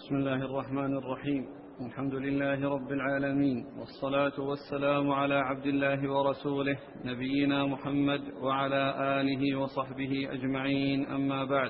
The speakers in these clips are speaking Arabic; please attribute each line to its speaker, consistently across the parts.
Speaker 1: بسم الله الرحمن الرحيم. الحمد لله رب العالمين، والصلاة والسلام على عبد الله ورسوله نبينا محمد وعلى آله وصحبه أجمعين، أما بعد.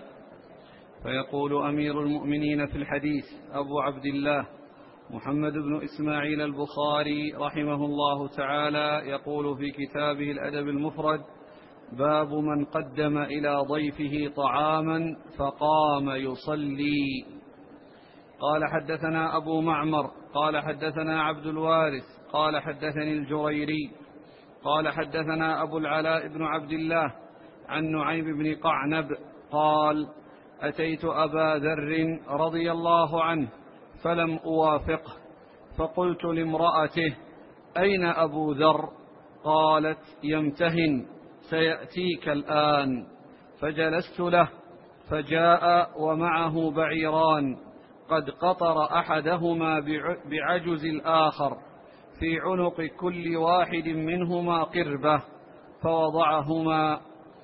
Speaker 1: فيقول أمير المؤمنين في الحديث أبو عبد الله محمد بن إسماعيل البخاري رحمه الله تعالى، يقول في كتابه الأدب المفرد: باب من قدم إلى ضيفه طعاما فقام يصلي. قال: حدثنا أبو معمر قال حدثنا عبد الوارث قال حدثني الجريري قال حدثنا أبو العلاء بن عبد الله عن نعيم بن قعنب قال: أتيت أبا ذر رضي الله عنه فلم أوافقه، فقلت لامرأته: أين أبو ذر؟ قالت: يمتهن، سيأتيك الآن. فجلست له، فجاء ومعه بعيران قد قطر أحدهما بعجز الآخر، في عنق كل واحد منهما قربة، فوضعهما.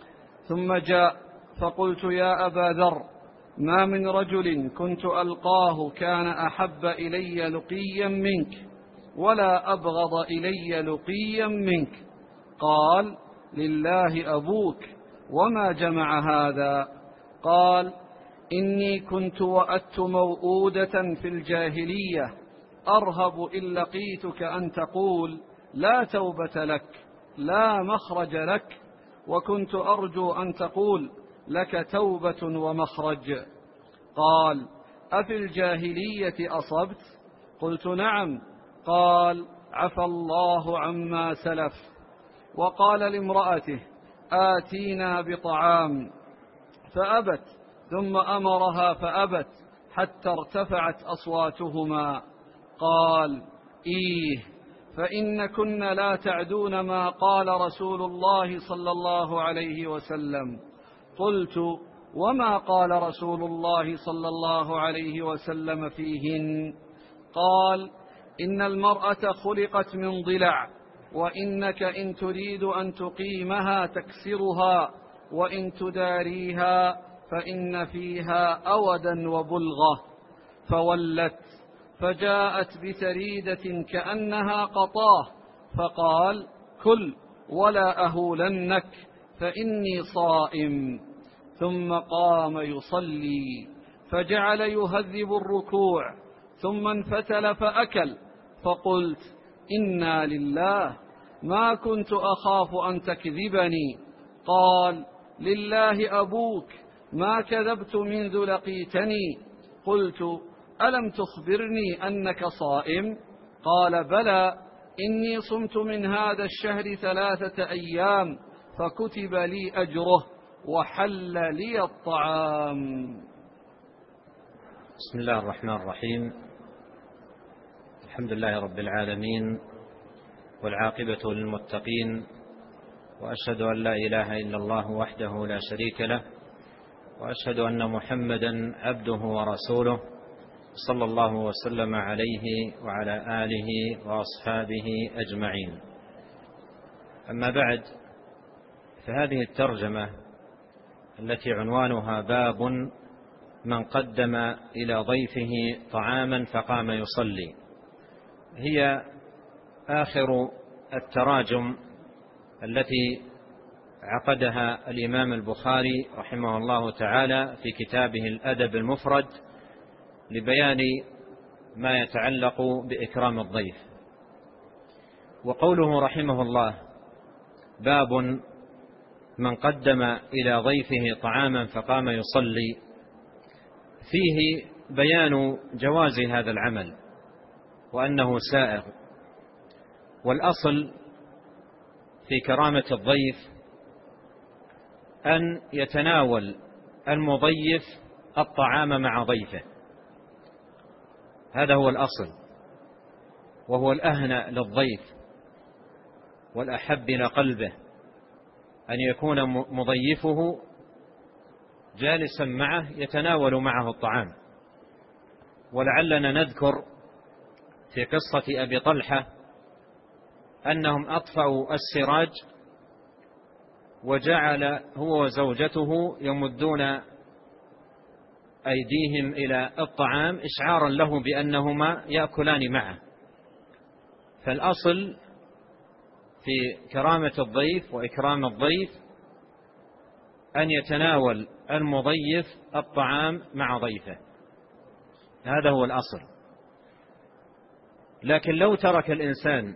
Speaker 1: ثم جاء فقلت: يا أبا ذر، ما من رجل كنت ألقاه كان أحب إلي لقيا منك، ولا أبغض إلي لقيا منك. قال: لله أبوك، وما جمع هذا؟ قال: إني كنت وأدت موؤودة في الجاهلية، أرهب إن لقيتك أن تقول: لا توبة لك، لا مخرج لك، وكنت أرجو أن تقول: لك توبة ومخرج. قال: أفي الجاهلية أصبت؟ قلت: نعم. قال: عفى الله عما سلف. وقال لامرأته: آتينا بطعام، فأبت، ثم أمرها فأبت، حتى ارتفعت أصواتهما. قال: إيه، فإنكن لا تعدون ما قال رسول الله صلى الله عليه وسلم. قلت: وما قال رسول الله صلى الله عليه وسلم فيهن؟ قال: إن المرأة خلقت من ضلع، وإنك إن تريد أن تقيمها تكسرها، وإن تداريها فإن فيها أودا وبلغة. فولت، فجاءت بثريدة كأنها قطاه، فقال: كل ولا أهولنك، فإني صائم. ثم قام يصلي، فجعل يهذب الركوع، ثم انفتل فأكل. فقلت: إنا لله، ما كنت أخاف أن تكذبني. قال: لله أبوك، ما كذبت منذ لقيتني. قلت: ألم تخبرني أنك صائم؟ قال: بلى، إني صمت من هذا الشهر 3 أيام، فكتب لي أجره وحل لي الطعام.
Speaker 2: بسم الله الرحمن الرحيم. الحمد لله رب العالمين، والعاقبة للمتقين، وأشهد أن لا إله إلا الله وحده لا شريك له، وأشهد أن محمدا عبده ورسوله، صلى الله وسلم عليه وعلى آله وأصحابه أجمعين. أما بعد، فهذه الترجمة التي عنوانها باب من قدم إلى ضيفه طعاما فقام يصلي، هي آخر التراجم التي عقدها الإمام البخاري رحمه الله تعالى في كتابه الأدب المفرد لبيان ما يتعلق بإكرام الضيف. وقوله رحمه الله باب من قدم إلى ضيفه طعاما فقام يصلي، فيه بيان جواز هذا العمل وأنه سائغ. والأصل في كرامة الضيف أن يتناول المضيف الطعام مع ضيفه، هذا هو الأصل، وهو الأهنأ للضيف والأحب إلى قلبه أن يكون مضيفه جالسا معه يتناول معه الطعام. ولعلنا نذكر في قصة أبي طلحة أنهم أطفأوا السراج، وجعل هو وزوجته يمدون أيديهم إلى الطعام إشعارا له بأنهما يأكلان معه. فالأصل في كرامة الضيف وإكرام الضيف أن يتناول المضيف الطعام مع ضيفه، هذا هو الأصل. لكن لو ترك الإنسان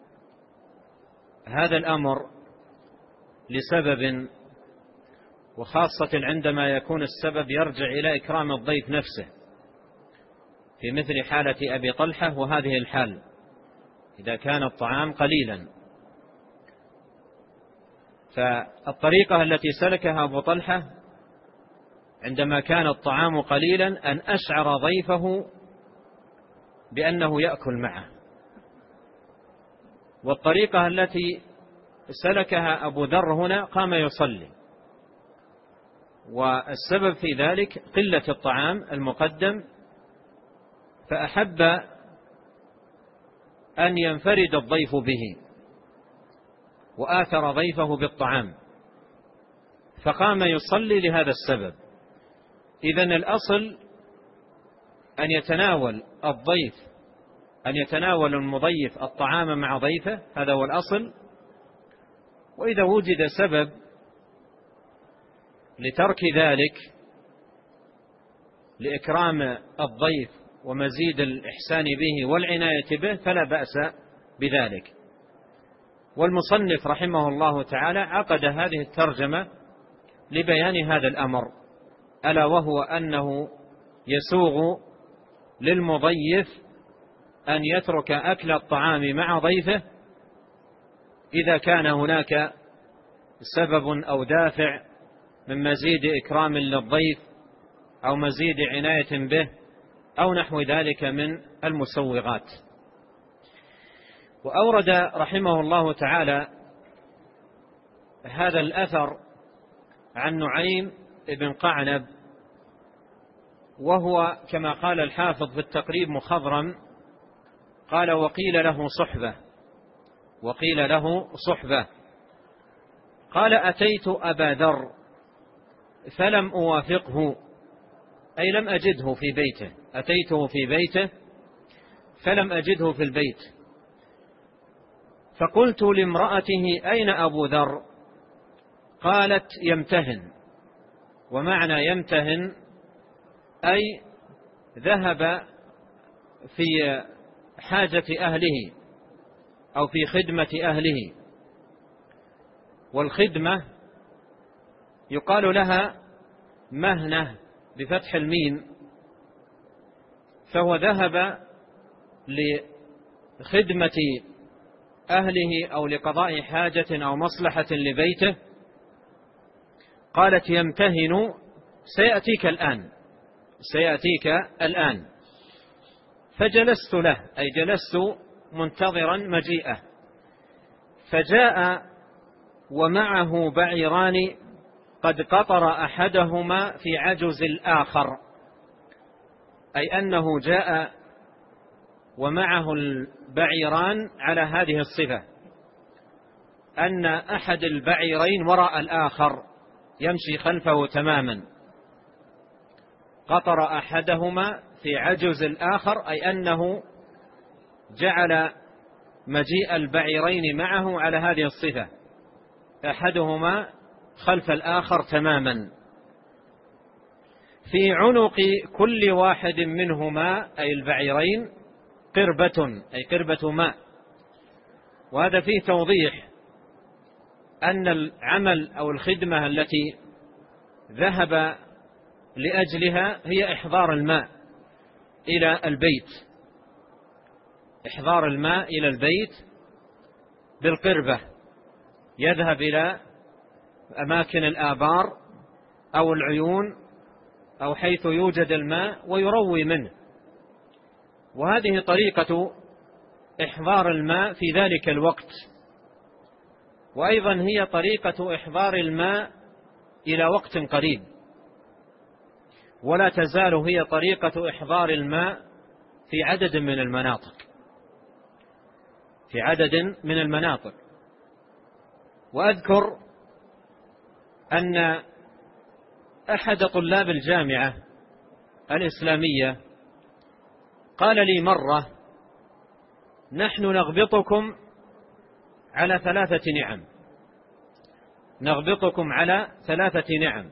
Speaker 2: هذا الأمر لسبب، وخاصة عندما يكون السبب يرجع إلى إكرام الضيف نفسه، في مثل حالة أبي طلحة وهذه الحال إذا كان الطعام قليلا، فالطريقة التي سلكها أبو طلحة عندما كان الطعام قليلا أن أشعر ضيفه بأنه يأكل معه. والطريقة التي سلكها أبو ذر هنا قام يصلي، والسبب في ذلك قلة الطعام المقدم، فأحب أن ينفرد الضيف به وآثر ضيفه بالطعام، فقام يصلي لهذا السبب. إذن الأصل أن يتناول المضيف الطعام مع ضيفه، هذا هو الأصل. وإذا وجد سبب لترك ذلك لإكرام الضيف ومزيد الإحسان به والعناية به فلا بأس بذلك. والمصنف رحمه الله تعالى عقد هذه الترجمة لبيان هذا الأمر، ألا وهو أنه يسوغ للمضيف أن يترك أكل الطعام مع ضيفه إذا كان هناك سبب أو دافع من مزيد إكرام للضيف أو مزيد عناية به أو نحو ذلك من المسوغات. وأورد رحمه الله تعالى هذا الأثر عن نعيم بن قعنب، وهو كما قال الحافظ في التقريب مخضرم، قال وقيل له صحبة. قال أتيت أبا ذر فلم أوافقه، أي لم أجده في بيته، أتيته في بيته فلم أجده في البيت، فقلت لامرأته أين أبو ذر؟ قالت يمتهن. ومعنى يمتهن أي ذهب في حاجة أهله أو في خدمة أهله. والخدمة يقال لها مهنة بفتح الميم، فهو ذهب لخدمة أهله أو لقضاء حاجة أو مصلحة لبيته. قالت يمتهن سيأتيك الآن. فجلست له، أي جلست منتظرا مجيئه، فجاء ومعه بعيران قد قطر أحدهما في عجز الآخر، أي أنه جاء ومعه البعيران على هذه الصفة، أن أحد البعيرين وراء الآخر يمشي خلفه تماما. قطر أحدهما في عجز الآخر، أي أنه جعل مجيء البعيرين معه على هذه الصفة، أحدهما خلف الآخر تماما. في عنق كل واحد منهما أي البعيرين قربة، أي قربة ماء. وهذا فيه توضيح أن العمل أو الخدمة التي ذهب لأجلها هي إحضار الماء إلى البيت، إحضار الماء إلى البيت بالقربة، يذهب إلى أماكن الآبار أو العيون أو حيث يوجد الماء ويروي منه. وهذه طريقة إحضار الماء في ذلك الوقت، وأيضا هي طريقة إحضار الماء إلى وقت قريب، ولا تزال هي طريقة إحضار الماء في عدد من المناطق. وأذكر أن أحد طلاب الجامعة الإسلامية قال لي مرة: نحن نغبطكم على 3 نعم، نغبطكم على 3 نعم.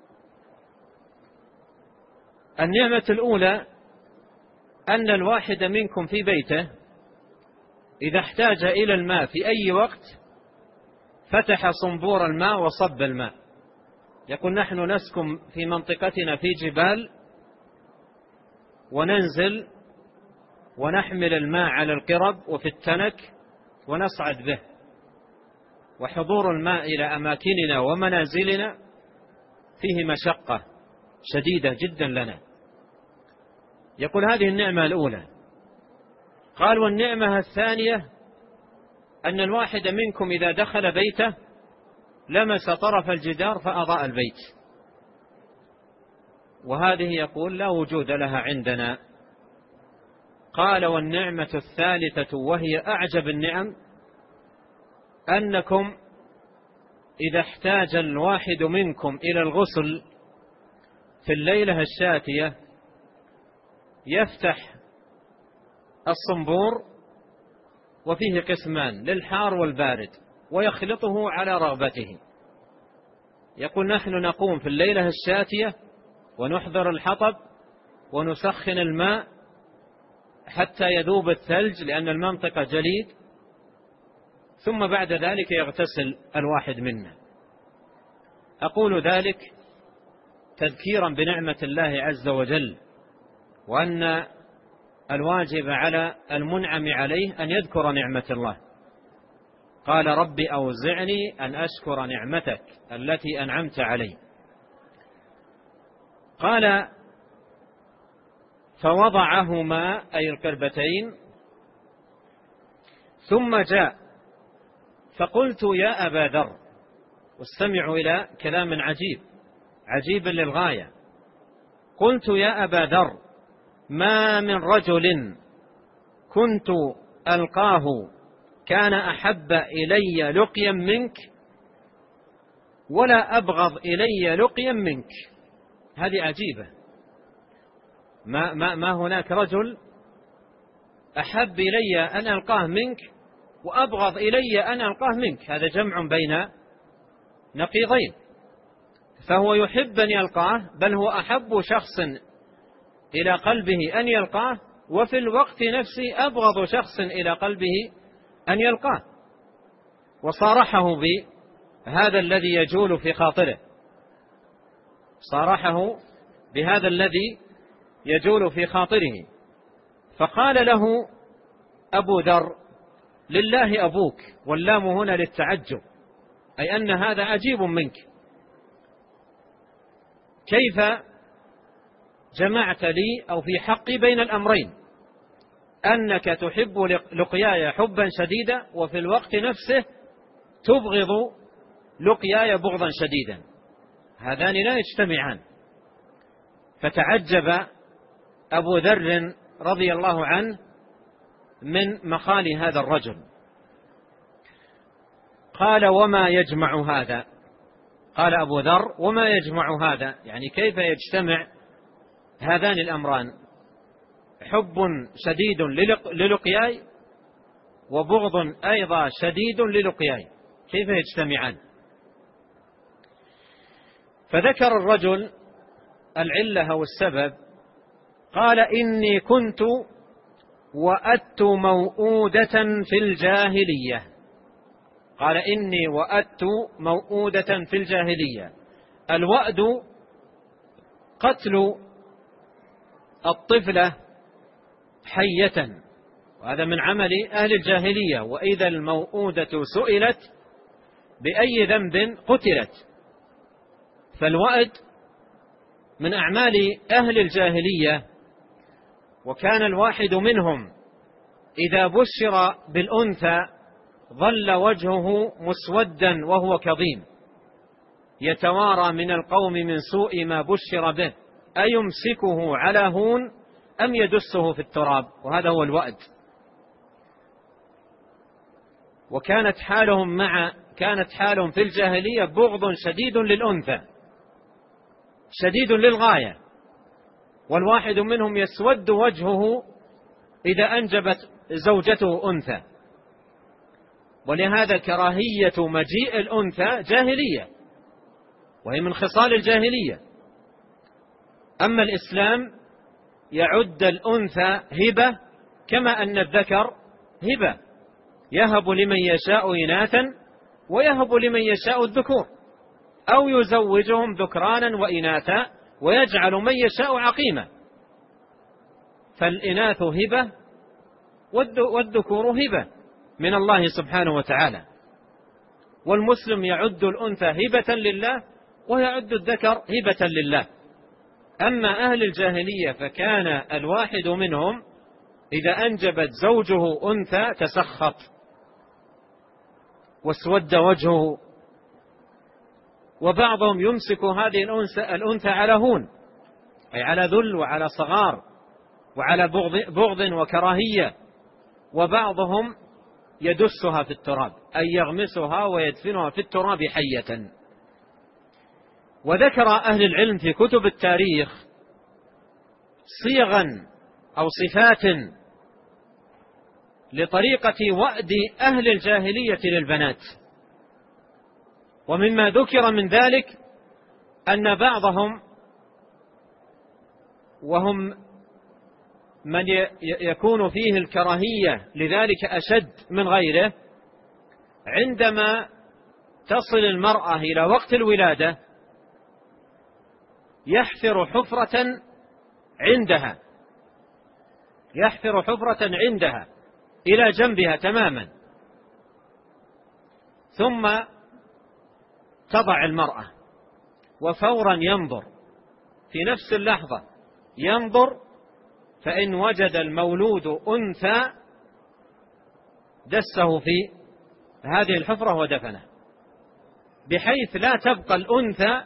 Speaker 2: النعمة الأولى أن الواحد منكم في بيته إذا احتاج إلى الماء في أي وقت فتح صنبور الماء وصب الماء. يقول: نحن نسكن في منطقتنا في جبال، وننزل ونحمل الماء على القرب وفي التنك ونصعد به، وحضور الماء إلى أماكننا ومنازلنا فيه مشقة شديدة جدا لنا. يقول: هذه النعمة الأولى. قال: والنعمة الثانية أن الواحد منكم إذا دخل بيته لمس طرف الجدار فأضاء البيت. وهذه يقول لا وجود لها عندنا. قال: والنعمة الثالثة وهي أعجب النعم أنكم إذا احتاج الواحد منكم إلى الغسل في الليلة الشاتية يفتح الصنبور، وفيه قسمان للحار والبارد، ويخلطه على رغبته. يقول: نحن نقوم في الليلة الشاتية ونحضر الحطب ونسخن الماء حتى يذوب الثلج لأن المنطقة جليد، ثم بعد ذلك يغتسل الواحد منا. أقول ذلك تذكيرا بنعمة الله عز وجل، وأن الواجب على المنعم عليه أن يذكر نعمة الله. قال: رب أوزعني أن أشكر نعمتك التي أنعمت علي. قال: فوضعهما أي القربتين ثم جاء فقلت: يا أبا ذر. واستمعوا إلى كلام عجيب للغاية. قلت: يا أبا ذر، ما من رجل كنت ألقاه كان أحب إلي لقيا منك ولا أبغض إلي لقيا منك. هذه عجيبة. ما هناك رجل أحب إلي أن ألقاه منك وأبغض إلي أن ألقاه منك. هذا جمع بين نقيضين. فهو يحب أن يلقاه، بل هو أحب شخص إلى قلبه أن يلقاه، وفي الوقت نفسه أبغض شخص إلى قلبه أن يلقاه. وصارحه بهذا الذي يجول في خاطره، صارحه بهذا الذي يجول في خاطره. فقال له أبو ذر: لله أبوك، واللام هنا للتعجب، أي أن هذا عجيب منك. كيف جمعت لي أو في حقي بين الأمرين، أنك تحب لقياي حبا شديدا وفي الوقت نفسه تبغض لقياي بغضا شديدا؟ هذان لا يجتمعان. فتعجب أبو ذر رضي الله عنه من مقال هذا الرجل. قال: وما يجمع هذا؟ قال أبو ذر: وما يجمع هذا؟ يعني كيف يجتمع هذان الأمران، حب شديد للقياي وبغض أيضا شديد للقياي، كيف يجتمعان؟ فذكر الرجل العلة أو السبب. قال: إني كنت وأدت موؤودة في الجاهلية. قال: إني وأدت موؤودة في الجاهلية. الوأد قتل الطفلة حية، وهذا من عمل أهل الجاهلية. وإذا الموؤودة سئلت بأي ذنب قتلت. فالوأد من أعمال أهل الجاهلية. وكان الواحد منهم إذا بشر بالأنثى ظل وجهه مسودا وهو كظيم، يتوارى من القوم من سوء ما بشر به، أيمسكه على هون أم يدسه في التراب. وهذا هو الوأد. وكانت حالهم في الجاهلية بغض شديد للأنثى، شديد للغاية. والواحد منهم يسود وجهه إذا أنجبت زوجته أنثى. ولهذا كراهية مجيء الأنثى جاهلية، وهي من خصال الجاهلية. أما الإسلام يعد الأنثى هبة كما أن الذكر هبة، يهب لمن يشاء إناثا ويهب لمن يشاء الذكور، أو يزوجهم ذكرانا وإناثا ويجعل من يشاء عقيما. فالإناث هبة والذكور هبة من الله سبحانه وتعالى. والمسلم يعد الأنثى هبة لله ويعد الذكر هبة لله. أما أهل الجاهلية فكان الواحد منهم إذا أنجبت زوجه أنثى تسخط واسود وجهه، وبعضهم يمسك هذه الأنثى على هون، أي على ذل وعلى صغار وعلى بغض وكراهية، وبعضهم يدسها في التراب، أي يغمسها ويدفنها في التراب حية. وذكر أهل العلم في كتب التاريخ صيغا أو صفات لطريقة وأد أهل الجاهلية للبنات. ومما ذكر من ذلك أن بعضهم، وهم من يكون فيه الكراهية لذلك أشد من غيره، عندما تصل المرأة إلى وقت الولادة يحفر حفرة عندها إلى جنبها تماما، ثم تضع المرأة، وفورا ينظر في نفس اللحظة، ينظر، فإن وجد المولود أنثى دسه في هذه الحفرة ودفنه، بحيث لا تبقى الأنثى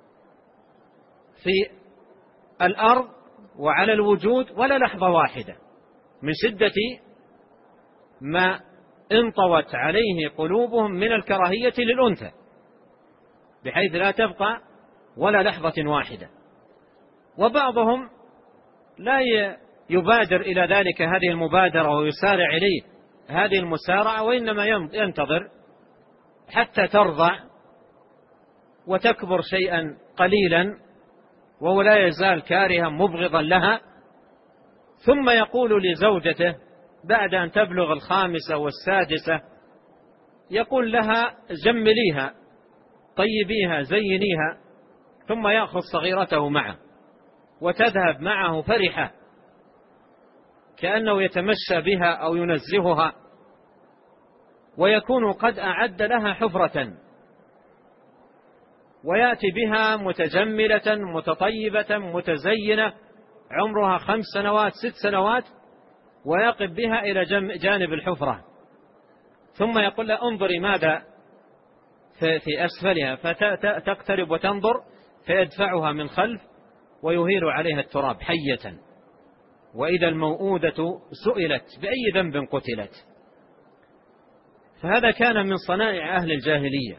Speaker 2: في الأرض وعلى الوجود ولا لحظة واحدة، من شدة ما انطوت عليه قلوبهم من الكراهية للأنثى، بحيث لا تبقى ولا لحظة واحدة. وبعضهم لا يبادر إلى ذلك هذه المبادرة ويسارع إليه هذه المسارعة، وإنما ينتظر حتى ترضع وتكبر شيئا قليلا وهو لا يزال كارها مبغضا لها، ثم يقول لزوجته بعد أن تبلغ 5 والسادسة، يقول لها جمليها طيبيها زينيها، ثم يأخذ صغيرته معه وتذهب معه فرحة كأنه يتمشى بها أو ينزهها، ويكون قد أعد لها حفرة، ويأتي بها متجملة متطيبة متزينة عمرها 5 سنوات 6 سنوات، ويقف بها إلى جانب الحفرة، ثم يقول لها انظري ماذا في أسفلها، فتقترب وتنظر، فيدفعها من خلف ويهيل عليها التراب حية. وإذا الموءودة سئلت بأي ذنب قتلت. فهذا كان من صنائع أهل الجاهلية،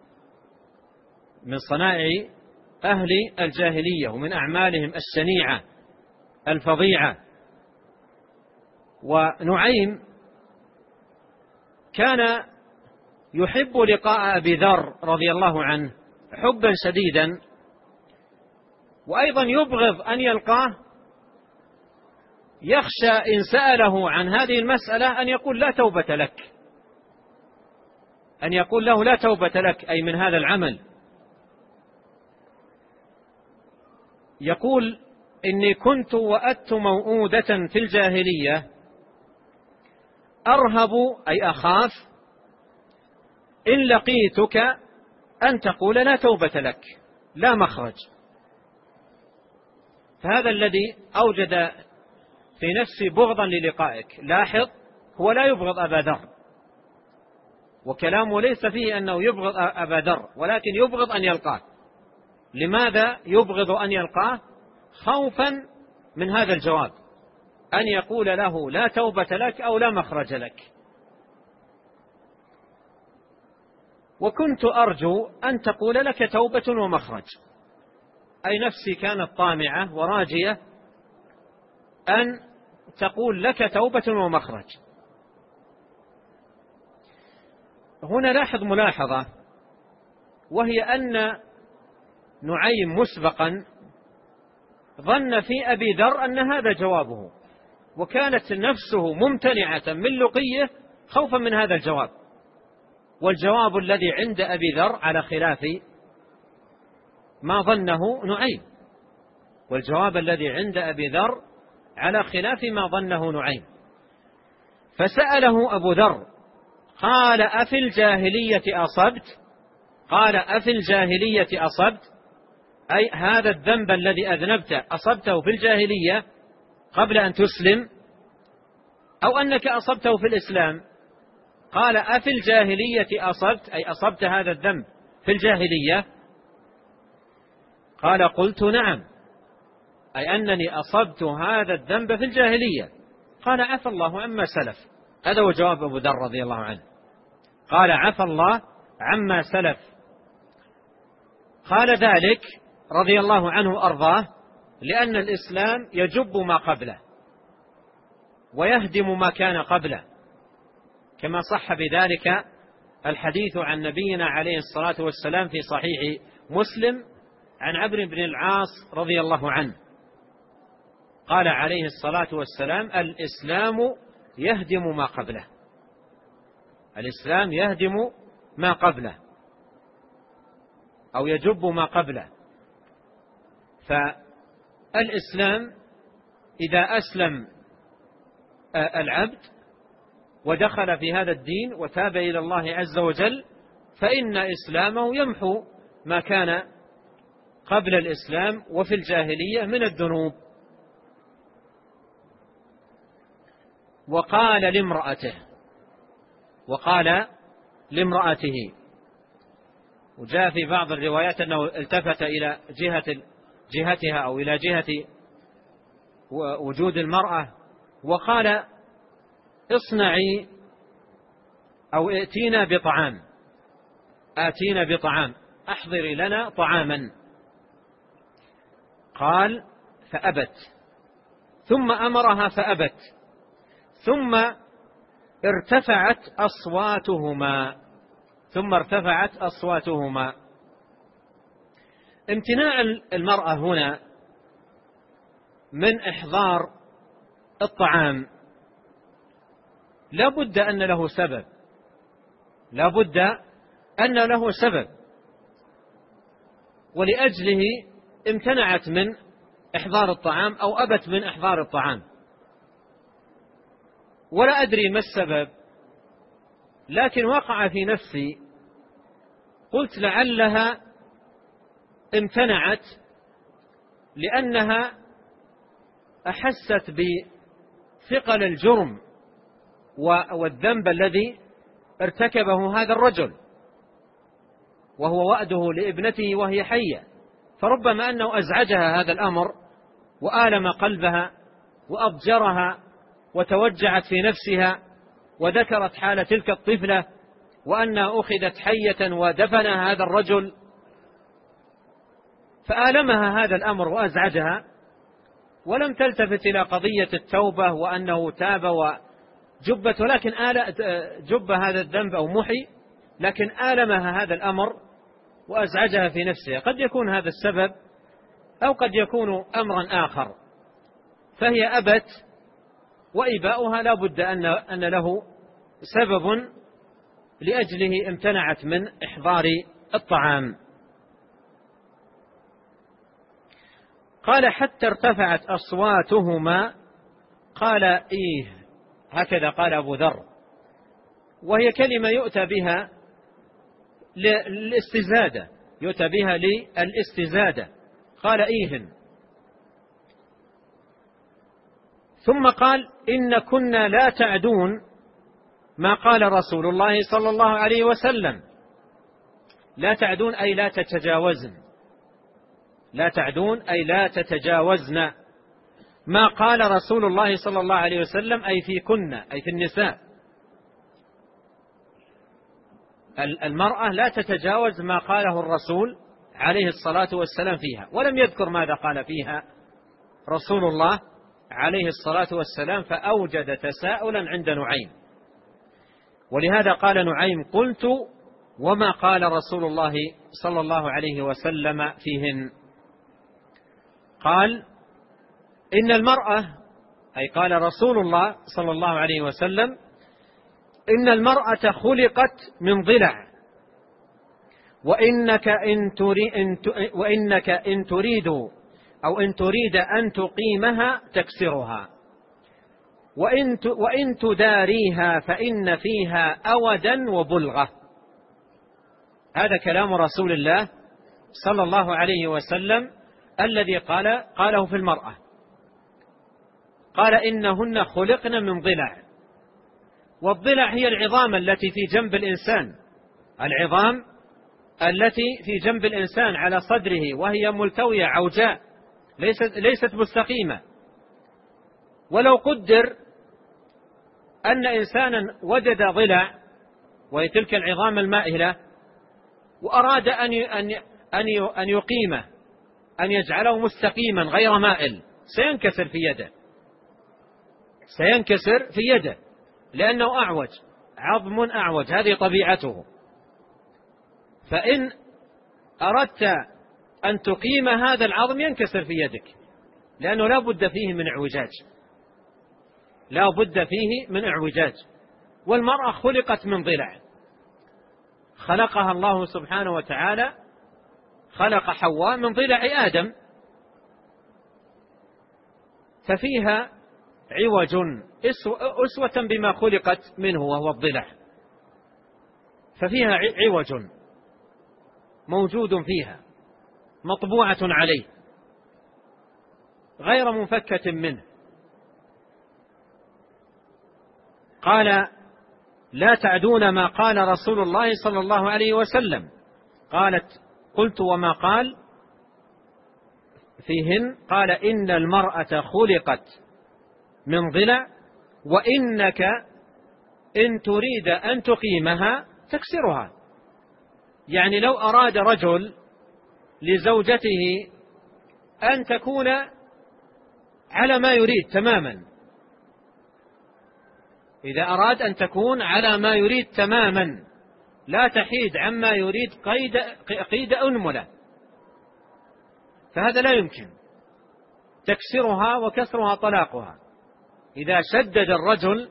Speaker 2: من صنائع أهل الجاهلية، ومن أعمالهم الشنيعة الفظيعة. ونعيم كان يحب لقاء أبي ذر رضي الله عنه حبا شديدا، وأيضا يبغض أن يلقاه، يخشى إن سأله عن هذه المسألة أن يقول لا توبة لك، أن يقول له لا توبة لك، أي من هذا العمل. يقول إني كنت وأدت موؤودة في الجاهلية أرهب، أي أخاف، إن لقيتك أن تقول لا توبة لك، لا مخرج. فهذا الذي أوجد في نفسي بغضا للقائك. لاحظ، هو لا يبغض أبا ذر، وكلامه ليس فيه أنه يبغض أبا ذر، ولكن يبغض أن يلقاه. لماذا يبغض أن يلقاه؟ خوفا من هذا الجواب، أن يقول له لا توبة لك أو لا مخرج لك. وكنت أرجو أن تقول لك توبة ومخرج، أي نفسي كانت طامعة وراجية أن تقول لك توبة ومخرج. هنا لاحظ ملاحظة، وهي أن نعيم مسبقا ظن في أبي ذر أن هذا جوابه، وكانت نفسه ممتنعة من لقيه خوفا من هذا الجواب، والجواب الذي عند أبي ذر على خلاف ما ظنه نعيم، والجواب الذي عند أبي ذر على خلاف ما ظنه نعيم. فسأله أبو ذر قال أفي الجاهلية أصبت؟ قال أفي الجاهلية أصبت، أي هذا الذنب الذي أذنبته أصبته في الجاهلية قبل أن تسلم، أو أنك أصبته في الإسلام؟ قال أفي الجاهلية أصبت، أي أصبت هذا الذنب في الجاهلية؟ قال قلت نعم، أي أنني أصبت هذا الذنب في الجاهلية. قال عفى الله عما سلف. هذا هو جواب أبو ذر رضي الله عنه، قال عفى الله عما سلف. قال ذلك رضي الله عنه وأرضاه لأن الإسلام يجب ما قبله ويهدم ما كان قبله، كما صح بذلك الحديث عن نبينا عليه الصلاة والسلام في صحيح مسلم عن عمرو بن العاص رضي الله عنه، قال عليه الصلاة والسلام الإسلام يهدم ما قبله، الإسلام يهدم ما قبله أو يجب ما قبله. فالإسلام إذا أسلم العبد ودخل في هذا الدين وتاب إلى الله عز وجل فإن إسلامه يمحو ما كان قبل الإسلام وفي الجاهلية من الذنوب. وقال لامرأته، وجاء في بعض الروايات أنه التفت إلى جهتها أو إلى جهة وجود المرأة وقال اصنعي أو ائتينا بطعام، آتينا بطعام، أحضري لنا طعاما. قال فأبت، ثم أمرها فأبت، ثم ارتفعت أصواتهما. امتناع المرأة هنا من إحضار الطعام لا بد أن له سبب، ولأجله امتنعت من إحضار الطعام أو أبت من إحضار الطعام، ولا أدري ما السبب، لكن وقع في نفسي قلت لعلها امتنعت لأنها أحست بثقل الجرم والذنب الذي ارتكبه هذا الرجل، وهو وأده لابنته وهي حية، فربما أنه أزعجها هذا الأمر وآلم قلبها وأضجرها وتوجعت في نفسها، وذكرت حال تلك الطفلة وأنها أخذت حية ودفنها هذا الرجل، فآلمها هذا الأمر وأزعجها، ولم تلتفت إلى قضية التوبة وأنه تاب وجبت، ولكن جب هذا الذنب أو محي، لكن آلمها هذا الأمر وأزعجها في نفسها. قد يكون هذا السبب أو قد يكون أمرا آخر، فهي أبت، وإباؤها لا بد أن له سبب لأجله امتنعت من إحضار الطعام. قال حتى ارتفعت أصواتهما، قال إيه، هكذا قال أبو ذر، وهي كلمة يؤتى بها للاستزادة، قال إيه. ثم قال إن كنا لا تعدون ما قال رسول الله صلى الله عليه وسلم. لا تعدون أي لا تتجاوزن، لا تعدون أي لا تتجاوزن ما قال رسول الله صلى الله عليه وسلم، أي في كنا، أي في النساء. المرأة لا تتجاوز ما قاله الرسول عليه الصلاة والسلام فيها، ولم يذكر ماذا قال فيها رسول الله عليه الصلاة والسلام فأوجد تساؤلا عند نعيم، ولهذا قال نعيم: قلت وما قال رسول الله صلى الله عليه وسلم فيهن؟ قال: إن المرأة، أي قال رسول الله صلى الله عليه وسلم: إن المرأة خلقت من ضلع، وإنك إن تريد أو إن تريد أن تقيمها تكسرها، وإن تداريها فإن فيها أودا وبلغة. هذا كلام رسول الله صلى الله عليه وسلم الذي قاله في المرأة. قال: إنهن خلقن من ضلع، والضلع هي العظام التي في جنب الإنسان، العظام التي في جنب الإنسان على صدره، وهي ملتوية عوجاء ليست مستقيمة. ولو قدر أن إنسانا وجد ضلع وهي تلك العظام المائلة وأراد أن يقيمه، أن يجعله مستقيما غير مائل، سينكسر في يده لأنه أعوج، عظم أعوج، هذه طبيعته. فإن أردت أن تقيم هذا العظم ينكسر في يدك، لأنه لا بد فيه من اعوجاج. والمرأة خلقت من ضلع، خلقها الله سبحانه وتعالى، خلق حواء من ضلع آدم، ففيها عوج أسوة بما خلقت منه وهو الضلع، ففيها عوج موجود فيها، مطبوعة عليه غير منفكة منه. قال: لا تعدون ما قال رسول الله صلى الله عليه وسلم. قالت: قلت وما قال فيهن؟ قال: إن المرأة خلقت من ضلع، وإنك إن تريد أن تقيمها تكسرها. يعني لو أراد رجل لزوجته أن تكون على ما يريد تماما، إذا أراد أن تكون على ما يريد تماما لا تحيد عما يريد قيد أنملة، فهذا لا يمكن، تكسرها وكسرها طلاقها. إذا شدد الرجل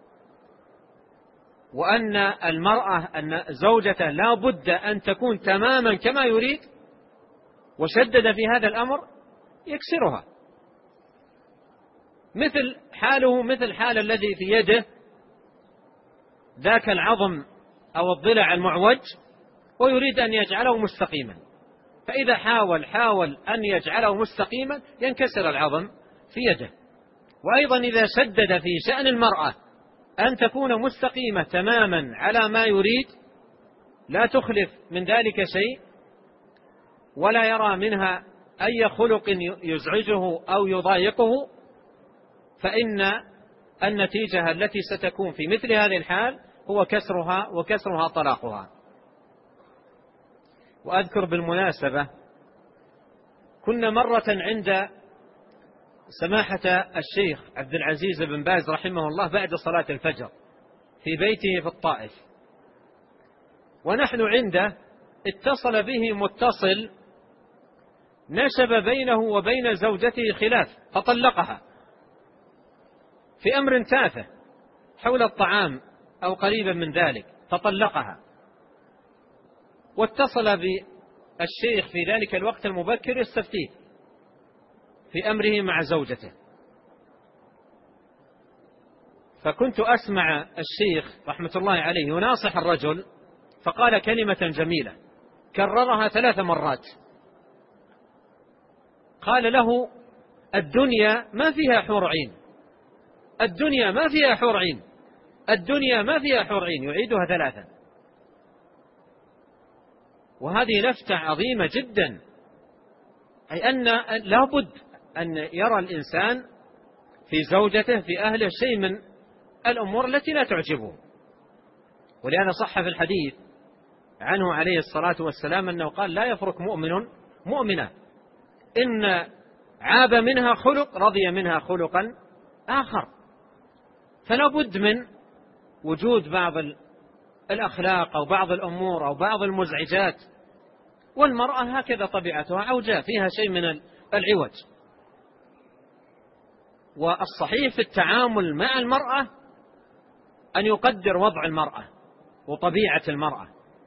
Speaker 2: وأن المرأة أن زوجته لا بد أن تكون تماما كما يريد وشدد في هذا الأمر يكسرها، مثل حال الذي في يده ذاك العظم أو الضلع المعوج ويريد أن يجعله مستقيما، فإذا حاول أن يجعله مستقيما ينكسر العظم في يده. وأيضا إذا شدد في شأن المرأة أن تكون مستقيمة تماما على ما يريد، لا تخلف من ذلك شيء، ولا يرى منها أي خلق يزعجه أو يضايقه، فإن النتيجة التي ستكون في مثل هذه الحال هو كسرها طلاقها. وأذكر بالمناسبة كنا مرة عند سماحة الشيخ عبد العزيز بن باز رحمه الله بعد صلاة الفجر في بيته في الطائف، ونحن عنده اتصل به متصل نشب بينه وبين زوجته خلاف فطلقها في أمر تافه حول الطعام أو قريبا من ذلك، فطلقها. واتصل بالشيخ في ذلك الوقت المبكر يستفتيه في أمره مع زوجته، فكنت أسمع الشيخ رحمة الله عليه يناصح الرجل، فقال كلمة جميلة كررها 3 مرات، قال له: الدنيا ما فيها حور عين، الدنيا ما فيها حور عين، الدنيا ما فيها حور عين، يعيدها 3. وهذه لفتة عظيمة جدا، أي أن لابد أن يرى الإنسان في زوجته في أهله شيء من الأمور التي لا تعجبه. ولهذا صح في الحديث عنه عليه الصلاة والسلام أنه قال: لا يفرق مؤمن مؤمنة إن عاب منها خلق رضي منها خلقا آخر. فلا بد من وجود بعض الأخلاق أو بعض الأمور أو بعض المزعجات، والمرأة هكذا طبيعتها عوجاء فيها شيء من العوج. والصحيح في التعامل مع المرأة أن يقدر وضع المرأة وطبيعة المرأة،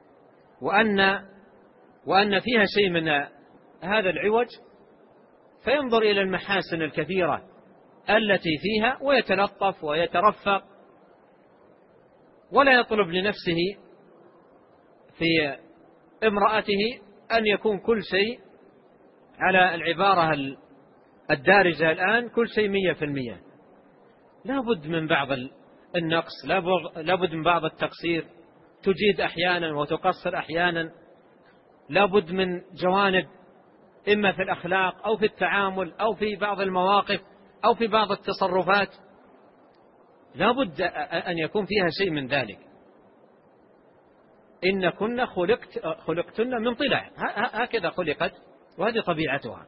Speaker 2: وأن فيها شيء من هذا العوج، فينظر إلى المحاسن الكثيرة التي فيها ويتلطف ويترفق، ولا يطلب لنفسه في امرأته أن يكون كل شيء على العبارة الدارجة الآن كل شيء 100%. لا بد من بعض النقص، لا بد من بعض التقصير، تجيد أحيانا وتقصر أحيانا، لا بد من جوانب إما في الأخلاق أو في التعامل أو في بعض المواقف أو في بعض التصرفات، لا بد أن يكون فيها شيء من ذلك. إن كنا خلقتن من طلع، هكذا خلقت وهذه طبيعتها.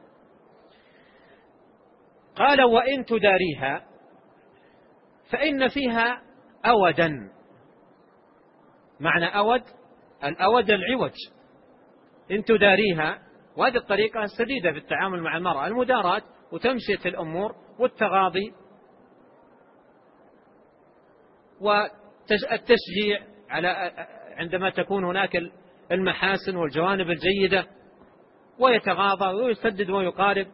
Speaker 2: قال وإن تداريها فإن فيها أودا. معنى أود، الأود العوج. إن تداريها، وهذه الطريقة السديدة في التعامل مع المرأة، المداراة وتمشية الأمور والتغاضي والتشجيع على عندما تكون هناك المحاسن والجوانب الجيدة، ويتغاضى ويسدد ويقارب.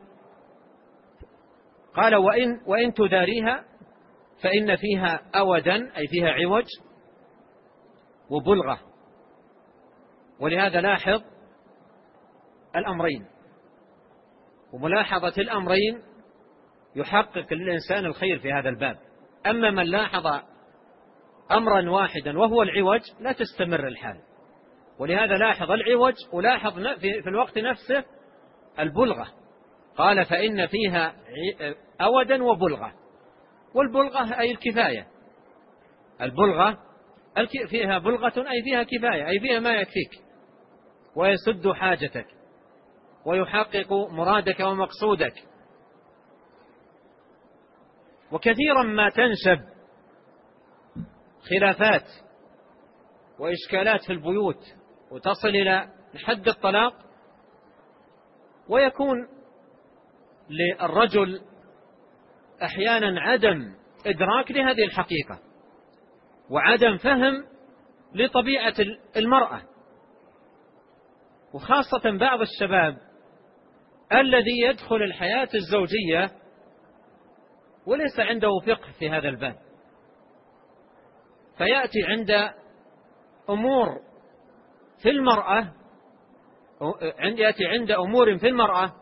Speaker 2: قال وإن تداريها فإن فيها أودا، أي فيها عوج وبلغة. ولهذا لاحظ الأمرين، وملاحظة الأمرين يحقق للإنسان الخير في هذا الباب. أما من لاحظ أمرا واحدا وهو العوج لا تستمر الحال. ولهذا لاحظ العوج ولاحظ في الوقت نفسه البلغة. قال فإن فيها أودا وبلغة. والبلغة أي الكفاية. البلغة فيها بلغة أي فيها كفاية، أي فيها ما يكفيك ويسد حاجتك ويحقق مرادك ومقصودك. وكثيرا ما تنشب خلافات وإشكالات في البيوت وتصل إلى حد الطلاق، ويكون للرجل أحيانا عدم إدراك لهذه الحقيقة وعدم فهم لطبيعة المرأة، وخاصة بعض الشباب الذي يدخل الحياة الزوجية وليس عنده فقه في هذا الباب، فيأتي عند أمور في المرأة يأتي عند أمور في المرأة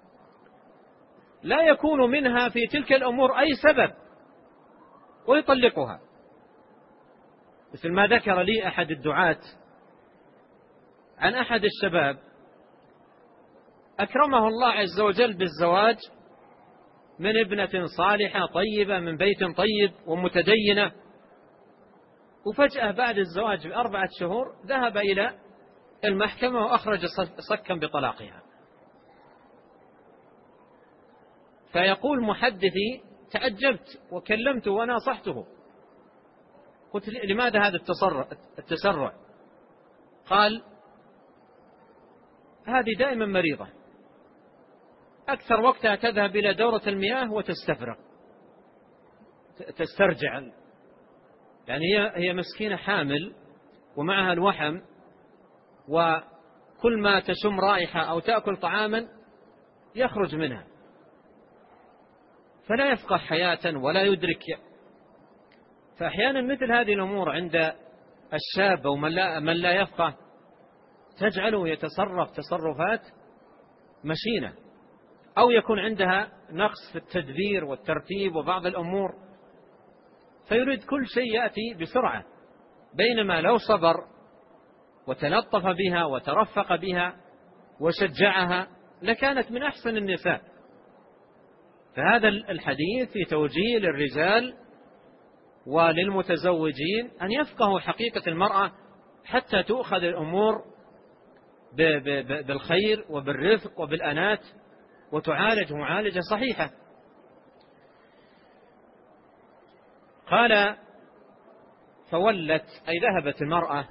Speaker 2: لا يكون منها في تلك الأمور أي سبب ويطلقها. مثل ما ذكر لي أحد الدعاة عن أحد الشباب أكرمه الله عز وجل بالزواج من ابنة صالحة طيبة من بيت طيب ومتدينة، وفجأة بعد الزواج ب4 شهور ذهب إلى المحكمة وأخرج صكا بطلاقها. فيقول محدثي تعجبت وكلمته وناصحته، قلت لماذا هذا التسرع؟ قال هذه دائما مريضة، أكثر وقتها تذهب إلى دورة المياه وتستفرغ تسترجع، يعني هي مسكينة حامل ومعها الوحم، وكل ما تشم رائحة أو تأكل طعاما يخرج منها، فلا يفقه حياة ولا يدرك. فأحيانا مثل هذه الأمور عند الشاب ومن لا يفقه تجعله يتصرف تصرفات مشينة، أو يكون عندها نقص في التدبير والترتيب وبعض الأمور، فيريد كل شيء يأتي بسرعة، بينما لو صبر وتلطف بها وترفق بها وشجعها لكانت من أحسن النساء. فهذا الحديث في توجيه للرجال وللمتزوجين أن يفقهوا حقيقة المرأة حتى تؤخذ الأمور بالخير وبالرفق وبالأنات، وتعالج معالجة صحيحة. قال فولت أي ذهبت المرأة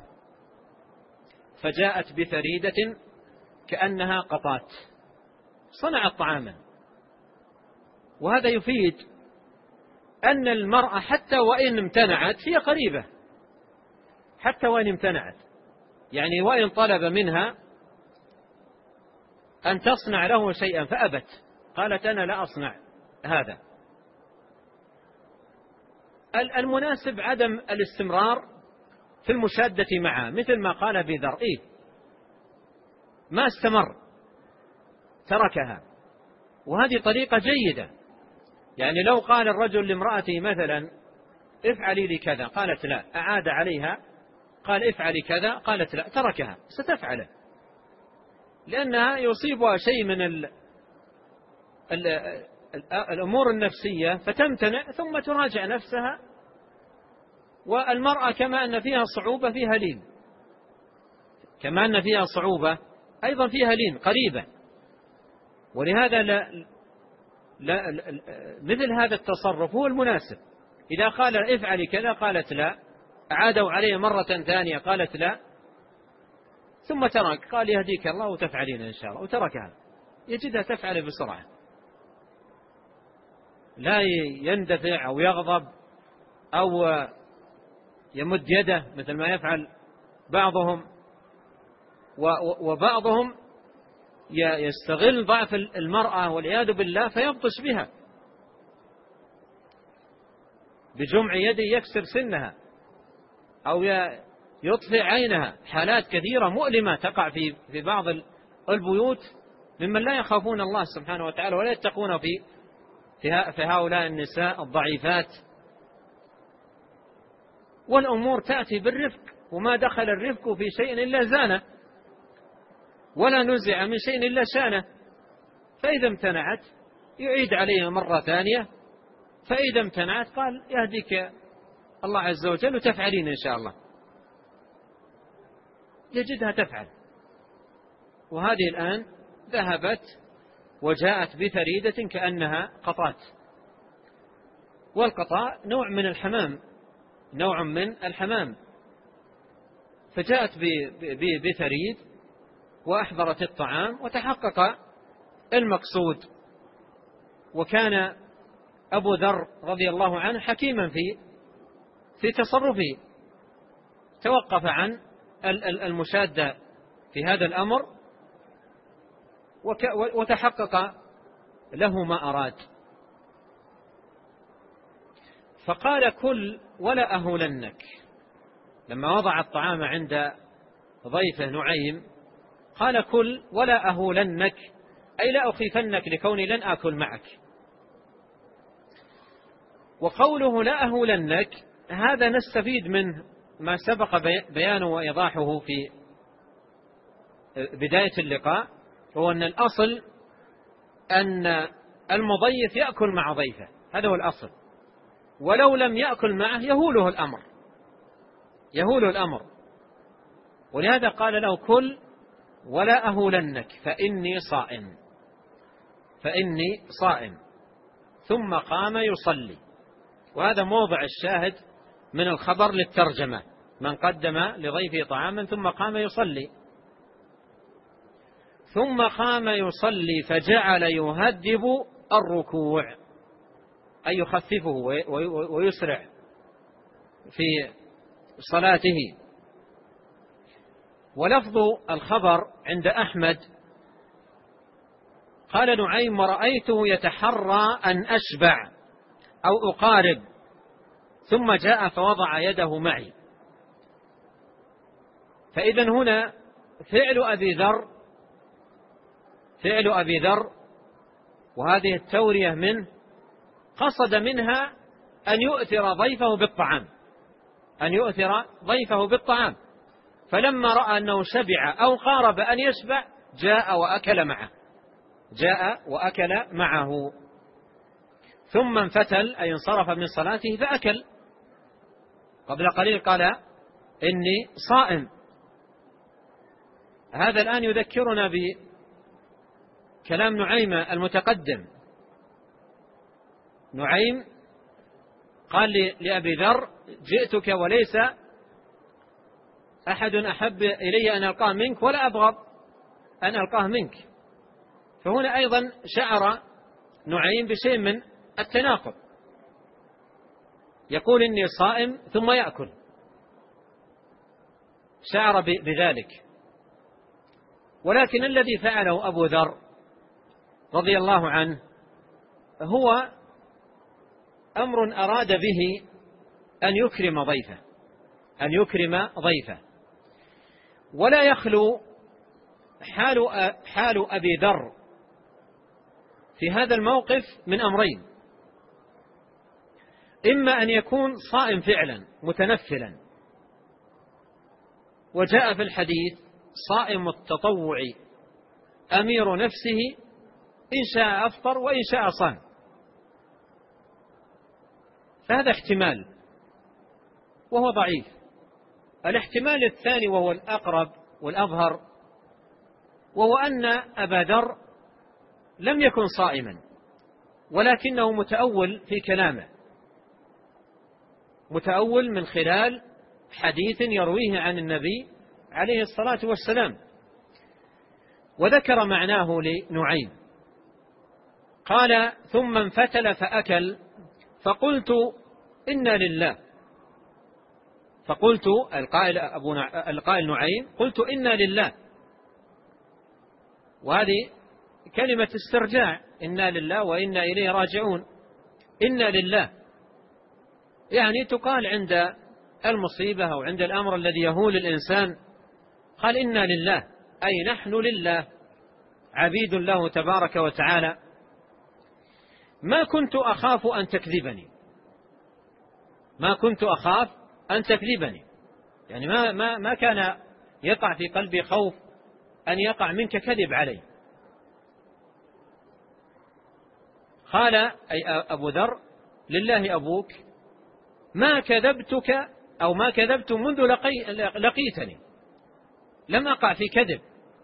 Speaker 2: فجاءت بثريدة كأنها قطات، صنعت طعاما. وهذا يفيد أن المرأة حتى وإن امتنعت هي قريبة، حتى وإن امتنعت، يعني وإن طلب منها أن تصنع له شيئا فأبت، قالت أنا لا أصنع هذا. المناسب عدم الاستمرار في المشادة معه، مثل ما قال أبي ذر ما استمر، تركها. وهذه طريقة جيدة. يعني لو قال الرجل لامرأته مثلا افعلي لي كذا قالت لا، أعاد عليها قال افعلي كذا قالت لا، تركها، ستفعله، لأنها يصيبها شيء من الأمور النفسية فتمتنع ثم تراجع نفسها. والمرأة كما أن فيها صعوبة فيها لين، كما أن فيها صعوبة أيضا فيها لين قريبة. ولهذا مثل هذا التصرف هو المناسب. إذا قال افعلي كذا قالت لا، أعادوا عليه مرة ثانية قالت لا، ثم ترك، قال يهديك الله وتفعلين إن شاء الله، وتركها، يجدها تفعل بسرعة، لا يندفع أو يغضب أو يمد يده مثل ما يفعل بعضهم. وبعضهم يستغل ضعف المرأة والعياذ بالله فيبطش بها بجمع يده يكسر سنها أو يطفئ عينها. حالات كثيرة مؤلمة تقع في بعض البيوت ممن لا يخافون الله سبحانه وتعالى ولا يتقون في هؤلاء النساء الضعيفات. والأمور تأتي بالرفق، وما دخل الرفق في شيء إلا زانه، ولا نزع من شيء إلا شانه. فإذا امتنعت يعيد عليها مرة ثانية، فإذا امتنعت قال يهديك الله عز وجل وتفعلين إن شاء الله، يجدها تفعل. وهذه الآن ذهبت وجاءت بثريدة كأنها قطات، والقطاء نوع من الحمام، نوع من الحمام. فجاءت بثريد وأحضرت الطعام وتحقق المقصود. وكان أبو ذر رضي الله عنه حكيما في تصرفه، توقف عن المشادة في هذا الأمر وتحقق له ما أراد. فقال كل ولا أهولنك، لما وضع الطعام عند ضيفه نعيم قال كل ولا أهولنك، أي لا أخيفنك لكوني لن آكل معك. وقوله لا أهولنك هذا نستفيد منه ما سبق بيانه وإيضاحه في بداية اللقاء، هو أن الأصل أن المضيف يأكل مع ضيفه، هذا هو الأصل، ولو لم يأكل معه يهوله الأمر. ولهذا قال له كل ولا أهولنك فإني صائم ثم قام يصلي. وهذا موضع الشاهد من الخبر للترجمة، من قدم لضيفه طعاما ثم قام يصلي. ثم قام يصلي فجعل يهدب الركوع، أي يخففه ويسرع في صلاته. ولفظ الخبر عند أحمد قال نعيم ورأيته يتحرى أن أشبع أو أقارب، ثم جاء فوضع يده معي. فإذن هنا فعل أبي ذر وهذه التورية منه قصد منها أن يؤثر ضيفه بالطعام، فلما رأى أنه شبع أو قارب أن يشبع جاء وأكل معه، ثم انفتل أي انصرف من صلاته فأكل. قبل قليل قال إني صائم. هذا الآن يذكرنا كلام نعيم المتقدم. نعيم قال لأبي ذر: جئتك وليس أحد أحب إلي أن ألقاه منك ولا أبغض أن ألقاه منك. فهنا أيضا شعر نعيم بشيء من التناقض، يقول إني صائم ثم يأكل، شعر بذلك. ولكن الذي فعله أبو ذر رضي الله عنه هو أمر أراد به أن يكرم ضيفه. ولا يخلو حال أبي ذر في هذا الموقف من أمرين: إما أن يكون صائم فعلا متنفلا، وجاء في الحديث: صائم التطوع أمير نفسه، إن شاء أفطر وإن شاء صام. فهذا احتمال وهو ضعيف. الاحتمال الثاني وهو الأقرب والأظهر، وهو أن أبا ذر لم يكن صائما، ولكنه متأول في كلامه، متأول من خلال حديث يرويه عن النبي عليه الصلاة والسلام. وذكر معناه لنعيم، قال: ثم انفتل فأكل، فقلت: إنا لله. فقلت القائل نعيم: قلت إنا لله. وهذه كلمة استرجاع: إنا لله وإنا إليه راجعون. إنا لله يعني تقال عند المصيبة أو عند الأمر الذي يهول الإنسان، قال: إنا لله، أي نحن لله، عبيد له تبارك وتعالى. ما كنت أخاف أن تكذبني، ما كنت أخاف أن تكذبني، يعني ما كان يقع في قلبي خوف أن يقع منك كذب علي. قال أي أبو ذر: لله أبوك ما كذبتك أو ما كذبت منذ لقيتني، لم أقع في كذب.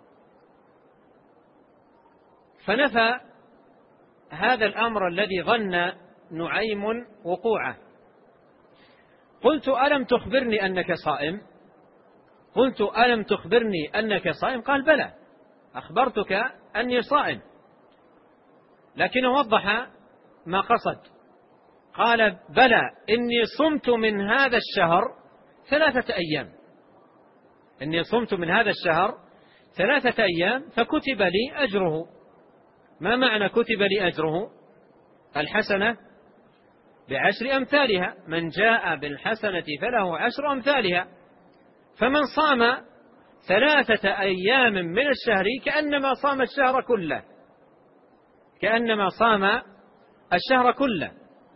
Speaker 2: فنفى هذا الأمر الذي ظن نعيم وقوعه. قلت: ألم تخبرني أنك صائم؟ قلت: ألم تخبرني أنك صائم؟ قال: بلى، أخبرتك أني صائم. لكنه وضح ما قصد، قال: بلى، إني صمت من هذا الشهر 3 أيام، إني صمت من هذا الشهر 3 أيام فكتب لي أجره. ما معنى كتب لي أجره؟ الحسنة ب10 أمثالها، من جاء بالحسنة فله 10 أمثالها. فمن صام 3 أيام من الشهر كأنما صام الشهر كله، كأنما صام الشهر كله.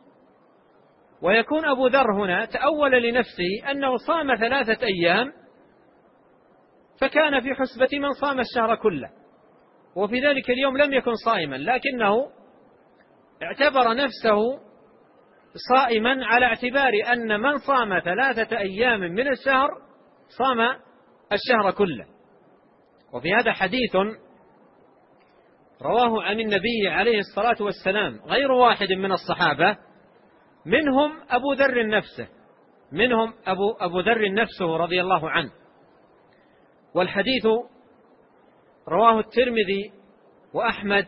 Speaker 2: ويكون أبو ذر هنا تأول لنفسه أنه صام 3 أيام فكان في حسبة من صام الشهر كله، وفي ذلك اليوم لم يكن صائما، لكنه اعتبر نفسه صائما على اعتبار أن من صام 3 أيام من الشهر صام الشهر كله. وفي هذا حديث رواه عن النبي عليه الصلاة والسلام غير واحد من الصحابة، منهم أبو ذر نفسه، منهم أبو ذر نفسه رضي الله عنه. والحديث رواه الترمذي وأحمد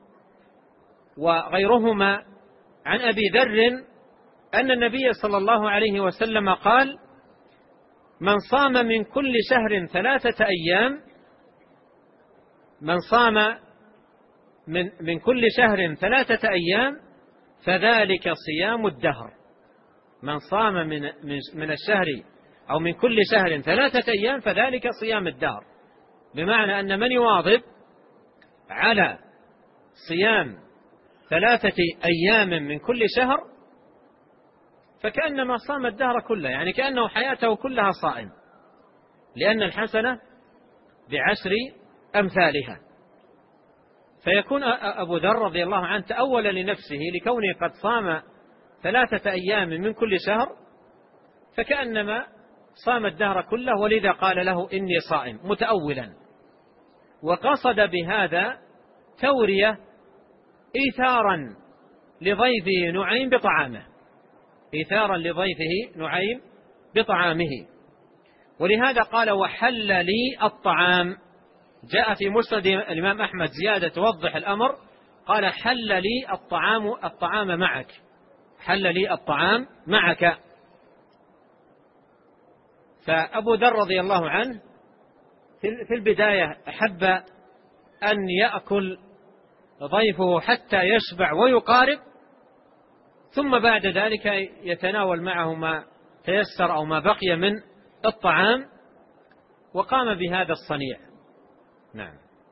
Speaker 2: وغيرهما عن أبي ذر أن النبي صلى الله عليه وسلم قال: من صام من كل شهر 3 أيام، من صام من كل شهر 3 أيام فذلك صيام الدهر. من صام من الشهر أو من كل شهر 3 أيام فذلك صيام الدهر، بمعنى أن من يواظب على صيام 3 أيام من كل شهر فكأنما صام الدهر كله، يعني كأنه حياته كلها صائم، لأن الحسنة ب10 أمثالها. فيكون أبو ذر رضي الله عنه تأول لنفسه لكونه قد صام 3 أيام من كل شهر فكأنما صام الدهر كله، ولذا قال له: إني صائم، متأولا. وقصد بهذا تورية إيثارا لضيفه نعيم بطعامه، إيثارا لضيفه نعيم بطعامه. ولهذا قال وحل لي الطعام. جاء في مسند الإمام أحمد زيادة توضح الأمر، قال حل لي الطعام معك، حل لي الطعام معك. فأبو ذر رضي الله عنه في البداية أحب أن يأكل ضيفه حتى يشبع ويقارب، ثم بعد ذلك يتناول معه ما تيسر أو ما بقي من الطعام، وقام بهذا الصنيع. نعم.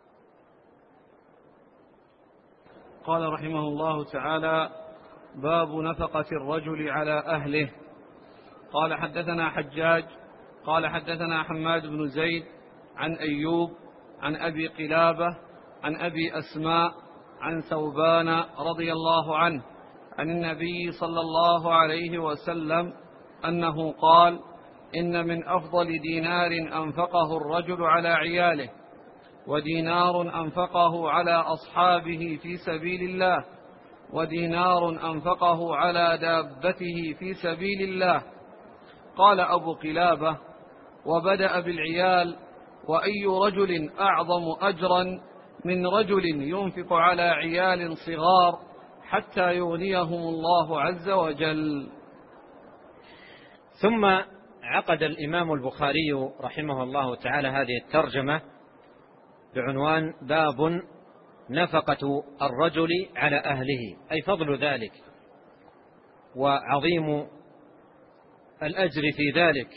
Speaker 1: قال رحمه الله تعالى: باب نفقة الرجل على أهله. قال حدثنا حجاج قال حدثنا حماد بن زيد عن أيوب عن أبي قلابة عن أبي أسماء عن ثوبان رضي الله عنه عن النبي صلى الله عليه وسلم أنه قال: إن من أفضل دينار أنفقه الرجل على عياله، ودينار أنفقه على أصحابه في سبيل الله، ودينار أنفقه على دابته في سبيل الله. قال أبو قلابة: وبدأ بالعيال، وأي رجل أعظم أجرا من رجل ينفق على عيال صغار حتى يغنيهم الله عز وجل.
Speaker 2: ثم عقد الإمام البخاري رحمه الله تعالى هذه الترجمة بعنوان: باب نفقة الرجل على أهله، أي فضل ذلك وعظيم الأجر في ذلك،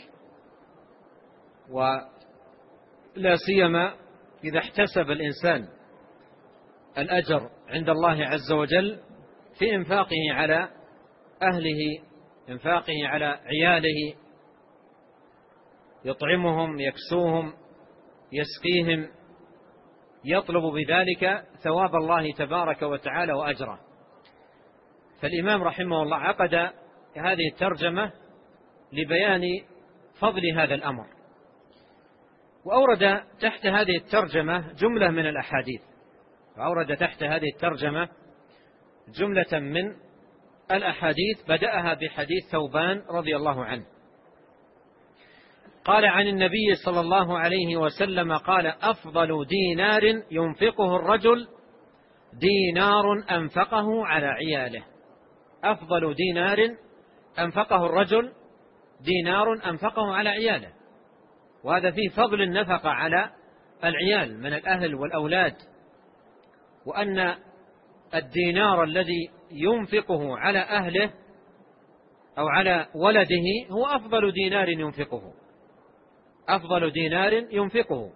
Speaker 2: ولا سيما إذا احتسب الإنسان الأجر عند الله عز وجل في إنفاقه على أهله، إنفاقه على عياله، يطعمهم، يكسوهم، يسقيهم، يطلب بذلك ثواب الله تبارك وتعالى وأجره. فالإمام رحمه الله عقد هذه الترجمة لبيان فضل هذا الأمر، وأورد تحت هذه الترجمة جملة من الأحاديث، وأورد تحت هذه الترجمة جملة من الأحاديث، بدأها بحديث ثوبان رضي الله عنه قال عن النبي صلى الله عليه وسلم قال: أفضل دينار ينفقه الرجل دينار أنفقه على عياله. أفضل دينار أنفقه الرجل دينار أنفقه على عياله، وهذا فيه فضل النفقة على العيال من الأهل والأولاد، وأن الدينار الذي ينفقه على أهله أو على ولده هو أفضل دينار ينفقه، أفضل دينار ينفقه،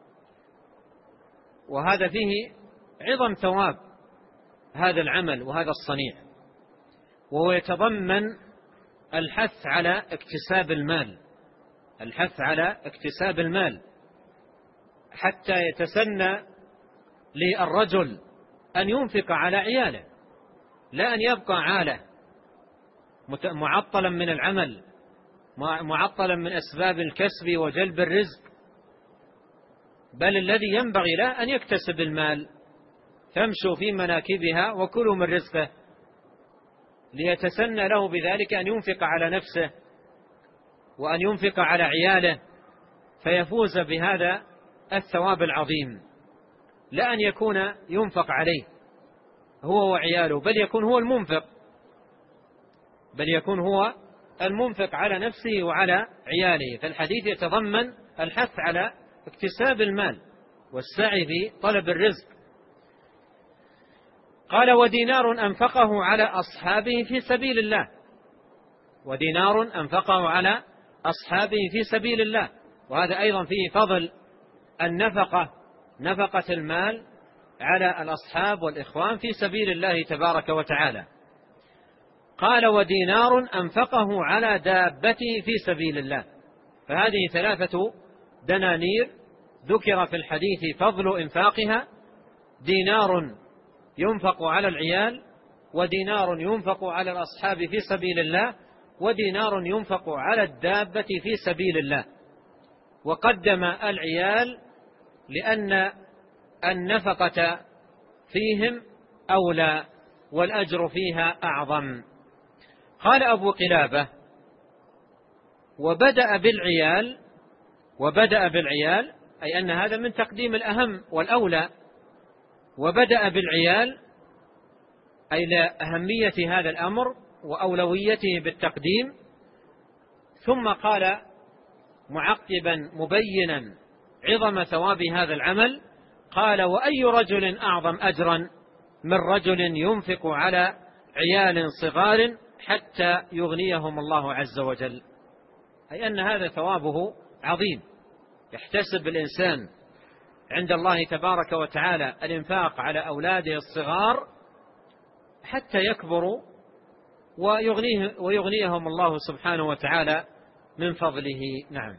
Speaker 2: وهذا فيه عظم ثواب هذا العمل وهذا الصنيع، وهو يتضمن الحث على اكتساب المال، الحث على اكتساب المال، حتى يتسنى للرجل أن ينفق على عياله، لا أن يبقى عالة معطلا من العمل، معطلا من أسباب الكسب وجلب الرزق، بل الذي ينبغي له أن يكتسب المال. فامشوا في مناكبها وكلوا من رزقه، ليتسنى له بذلك أن ينفق على نفسه وأن ينفق على عياله، فيفوز بهذا الثواب العظيم، لا أن يكون ينفق عليه هو وعياله، بل يكون هو المنفق، بل يكون هو المنفق على نفسه وعلى عياله. فالحديث يتضمن الحث على اكتساب المال والسعي في طلب الرزق. قال: ودينار أنفقه على أصحابه في سبيل الله، ودينار أنفقه على أصحابه في سبيل الله، وهذا أيضا فيه فضل النفقة، نفقة المال على الأصحاب والإخوان في سبيل الله تبارك وتعالى. قال: ودينار أنفقه على دابته في سبيل الله. فهذه 3 دنانير ذكر في الحديث فضل إنفاقها: دينار ينفق على العيال، ودينار ينفق على الأصحاب في سبيل الله، ودينار ينفق على الدابة في سبيل الله. وقدم العيال لأن النفقة فيهم أولى والأجر فيها أعظم. قال أبو قلابة: وبدأ بالعيال أي أن هذا من تقديم الأهم والأولى، وبدأ بالعيال أي لأهمية هذا الأمر وأولويته بالتقديم، ثم قال معقبا مبينا عظم ثواب هذا العمل، قال: وأي رجل أعظم أجرا من رجل ينفق على عيال صغار حتى يغنيهم الله عز وجل. أي أن هذا ثوابه عظيم، يحتسب الإنسان عند الله تبارك وتعالى الإنفاق على أولاده الصغار حتى يكبروا ويغنيهم الله سبحانه وتعالى من فضله. نعم.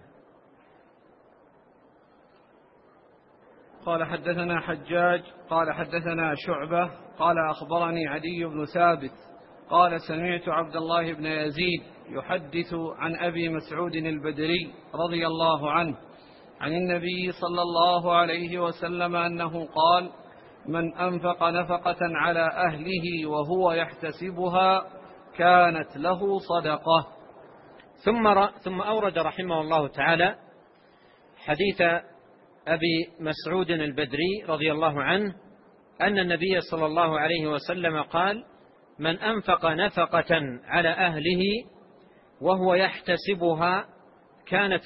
Speaker 1: قال: حدثنا حجاج قال حدثنا شعبة قال أخبرني عدي بن ثابت قال: سمعت عبد الله بن يزيد يحدث عن أبي مسعود البدري رضي الله عنه عن النبي صلى الله عليه وسلم أنه قال: من أنفق نفقة على أهله وهو يحتسبها كانت له صدقة.
Speaker 2: ثم أورد رحمه الله تعالى حديث أبي مسعود البدري رضي الله عنه أن النبي صلى الله عليه وسلم قال: من أنفق نفقة على أهله وهو يحتسبها كانت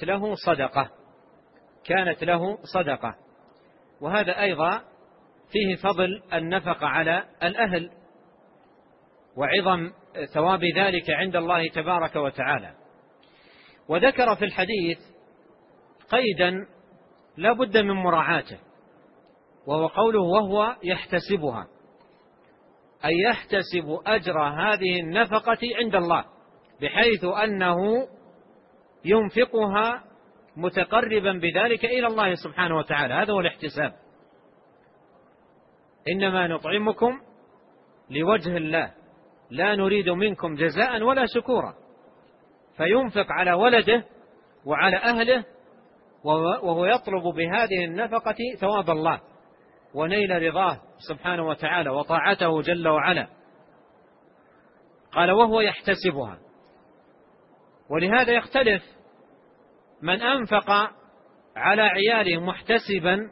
Speaker 2: له صدقة. وهذا أيضا فيه فضل النفقة على الأهل وعظم ثواب ذلك عند الله تبارك وتعالى. وذكر في الحديث قيدا لا بد من مراعاته، وهو قوله وهو يحتسبها، أي يحتسب أجر هذه النفقة عند الله، بحيث أنه ينفقها متقربا بذلك إلى الله سبحانه وتعالى. هذا هو الاحتساب. إنما نطعمكم لوجه الله لا نريد منكم جزاء ولا شكورا. فينفق على ولده وعلى أهله وهو يطلب بهذه النفقة ثواب الله ونيل رضاه سبحانه وتعالى وطاعته جل وعلا. قال: وهو يحتسبها. ولهذا يختلف من أنفق على عياله محتسبا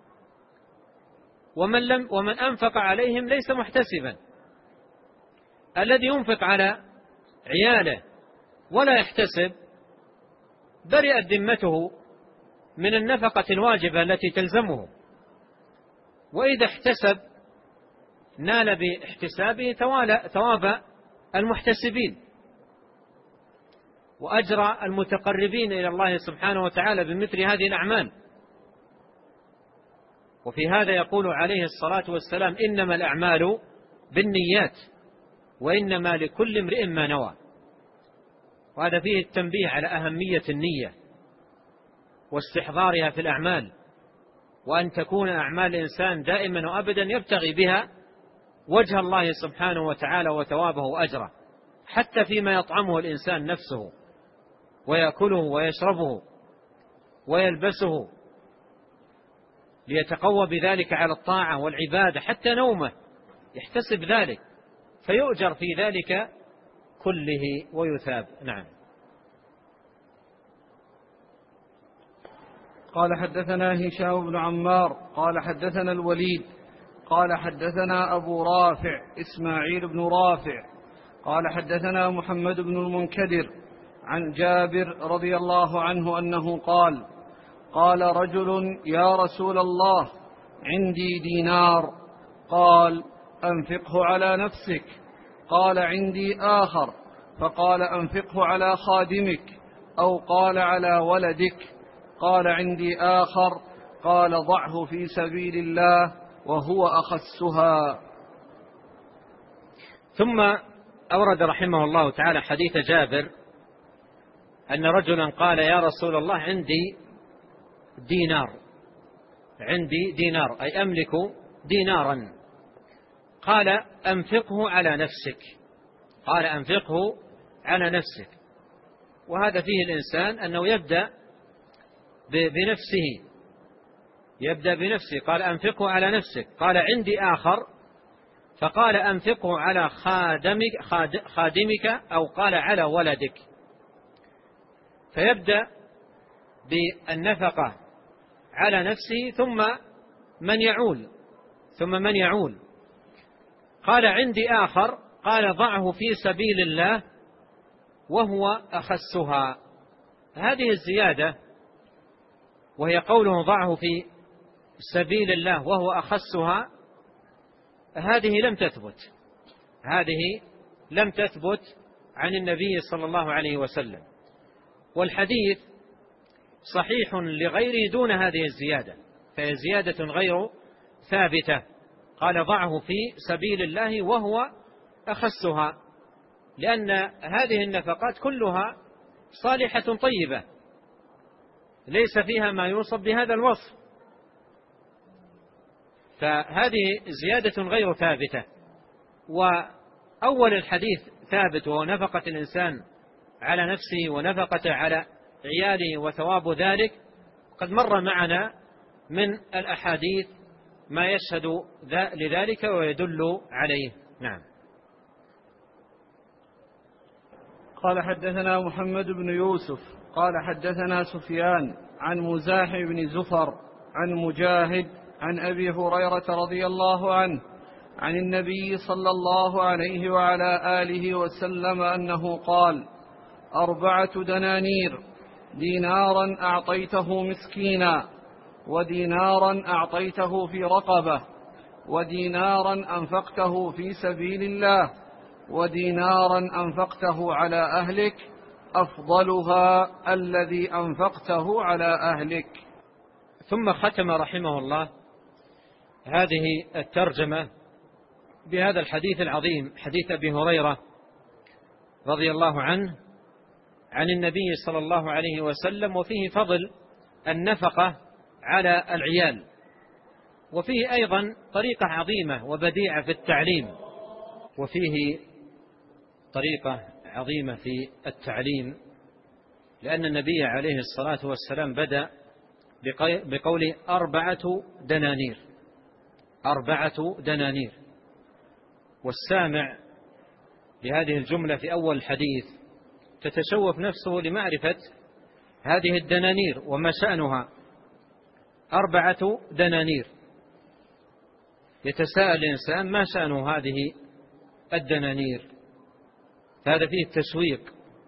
Speaker 2: ومن أنفق عليهم ليس محتسبا. الذي ينفق على عياله ولا يحتسب برئت ذمته من النفقة الواجبة التي تلزمه، وإذا احتسب نال باحتسابه ثواب المحتسبين وأجر المتقربين إلى الله سبحانه وتعالى بمثل هذه الأعمال. وفي هذا يقول عليه الصلاة والسلام: إنما الأعمال بالنيات وإنما لكل امرئ ما نوى. وهذا فيه التنبيه على أهمية النية واستحضارها في الأعمال، وأن تكون أعمال الإنسان دائما وأبدا يبتغي بها وجه الله سبحانه وتعالى وثوابه وأجره، حتى فيما يطعمه الإنسان نفسه ويأكله ويشربه ويلبسه، ليتقوى بذلك على الطاعة والعبادة، حتى نومه يحتسب ذلك فيؤجر في ذلك كله ويثاب. نعم.
Speaker 1: قال: حدثنا هشام بن عمار قال حدثنا الوليد قال حدثنا أبو رافع إسماعيل بن رافع قال حدثنا محمد بن المنكدر عن جابر رضي الله عنه أنه قال: قال رجل: يا رسول الله، عندي دينار. قال: أنفقه على نفسك. قال: عندي آخر. فقال: أنفقه على خادمك. أو قال: على ولدك. قال: عندي آخر. قال: ضعه في سبيل الله وهو أخسها.
Speaker 2: ثم أورد رحمه الله تعالى حديث جابر أن رجلا قال: يا رسول الله، عندي دينار أي أملك دينارا. قال: أنفقه على نفسك. وهذا فيه الإنسان أنه يبدأ بنفسه يبدأ بنفسه، قال أنفقه على نفسك، قال عندي آخر فقال أنفقه على خادمك أو قال على ولدك. فيبدأ بالنفقة على نفسه ثم من يعول. قال عندي آخر قال ضعه في سبيل الله وهو أخسها. هذه الزيادة وهي قوله ضعه في سبيل الله وهو أخسها، هذه لم تثبت عن النبي صلى الله عليه وسلم، والحديث صحيح لغيره دون هذه الزيادة، فهي زيادة غير ثابتة. قال ضعه في سبيل الله وهو أخسها، لأن هذه النفقات كلها صالحة طيبة ليس فيها ما يوصف بهذا الوصف، فهذه زيادة غير ثابتة. وأول الحديث ثابت وهو نفقة الإنسان على نفسه ونفقة على عياله وثواب ذلك، قد مر معنا من الأحاديث ما يشهد لذلك ويدل عليه. نعم.
Speaker 1: قال حدثنا محمد بن يوسف قال حدثنا سفيان عن مزاح بن زفر عن مجاهد عن أبي هريرة رضي الله عنه عن النبي صلى الله عليه وعلى آله وسلم أنه قال: 4 دنانير، دينارا أعطيته مسكينا، ودينارا أعطيته في رقبة، ودينارا أنفقته في سبيل الله، ودينارا أنفقته على أهلك، أفضلها الذي أنفقته على أهلك.
Speaker 2: ثم ختم رحمه الله هذه الترجمة بهذا الحديث العظيم، حديث أبي هريرة رضي الله عنه عن النبي صلى الله عليه وسلم، وفيه فضل النفقة على العيال، وفيه أيضا طريقة عظيمة وبديعة في التعليم، لأن النبي عليه الصلاة والسلام بدأ بقول 4 دنانير، والسامع لهذه الجملة في أول الحديث تتشوف نفسه لمعرفة هذه الدنانير وما شأنها. 4 دنانير، يتساءل الإنسان ما شأن هذه الدنانير، هذا فيه التشويق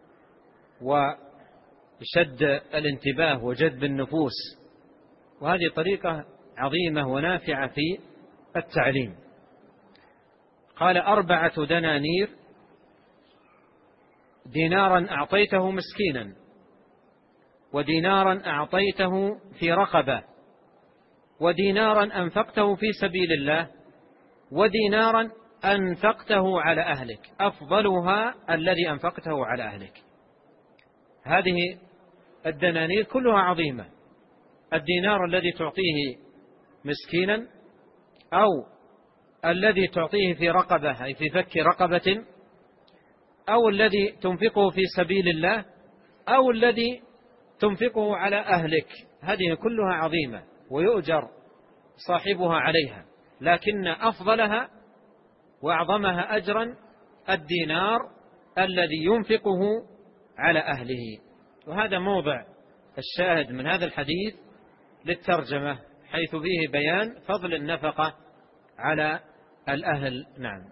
Speaker 2: وشد الانتباه وجذب النفوس، وهذه طريقة عظيمة ونافعة في التعليم. قال 4 دنانير، دينارا أعطيته مسكينا، ودينارا أعطيته في رقبة، ودينارا أنفقته في سبيل الله، ودينارا أنفقته على أهلك، أفضلها الذي أنفقته على أهلك. هذه الدنانير كلها عظيمة. الدينار الذي تعطيه مسكينا، أو الذي تعطيه في رقبة أي في فك رقبة، أو الذي تنفقه في سبيل الله، أو الذي تنفقه على أهلك، هذه كلها عظيمة ويؤجر صاحبها عليها، لكن أفضلها وأعظمها أجرا الدينار الذي ينفقه على أهله. وهذا موضع الشاهد من هذا الحديث للترجمة، حيث فيه بيان فضل النفقة على الأهل. نعم.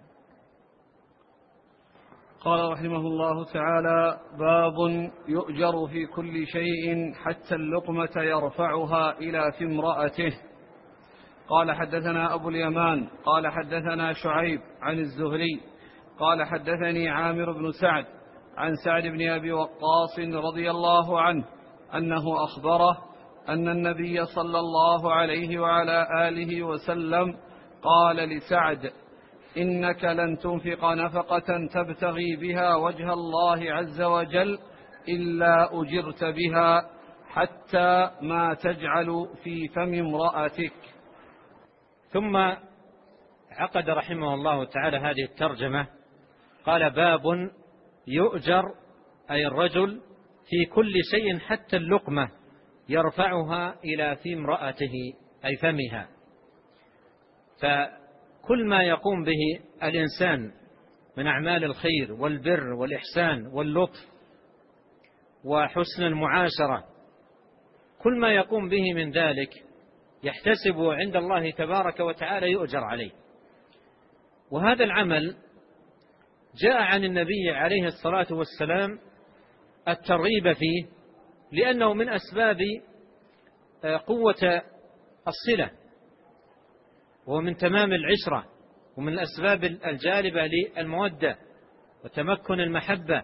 Speaker 1: قال رحمه الله تعالى: باب يؤجر في كل شيء حتى اللقمة يرفعها إلى في امرأته. قال حدثنا أبو اليمان قال حدثنا شعيب عن الزهري قال حدثني عامر بن سعد عن سعد بن أبي وقاص رضي الله عنه أنه أخبره أن النبي صلى الله عليه وعلى آله وسلم قال لسعد: إنك لن تنفق نفقة تبتغي بها وجه الله عز وجل إلا أجرت بها حتى ما تجعل في فم امرأتك.
Speaker 2: ثم عقد رحمه الله تعالى هذه الترجمة، قال: باب يؤجر أي الرجل في كل شيء حتى اللقمة يرفعها إلى في امرأته، أي فمها. فكل ما يقوم به الإنسان من أعمال الخير والبر والإحسان واللطف وحسن المعاشرة، كل ما يقوم به من ذلك يحتسب عند الله تبارك وتعالى يؤجر عليه. وهذا العمل جاء عن النبي عليه الصلاة والسلام الترغيب فيه، لأنه من أسباب قوة الصلة، ومن تمام العشرة، ومن الأسباب الجالبة للمودة وتمكن المحبة،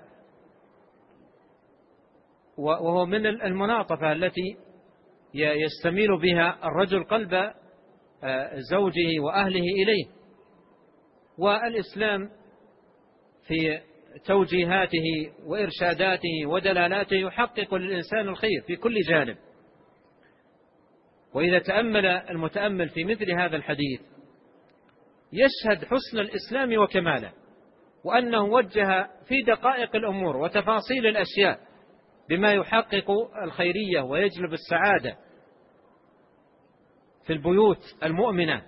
Speaker 2: وهو من المناطفة التي يستميل بها الرجل قلب زوجه وأهله إليه. والإسلام في توجيهاته وإرشاداته ودلالاته يحقق للإنسان الخير في كل جانب. وإذا تأمل المتأمل في مثل هذا الحديث يشهد حسن الإسلام وكماله، وأنه وجه في دقائق الأمور وتفاصيل الأشياء بما يحقق الخيرية ويجلب السعادة في البيوت المؤمنة.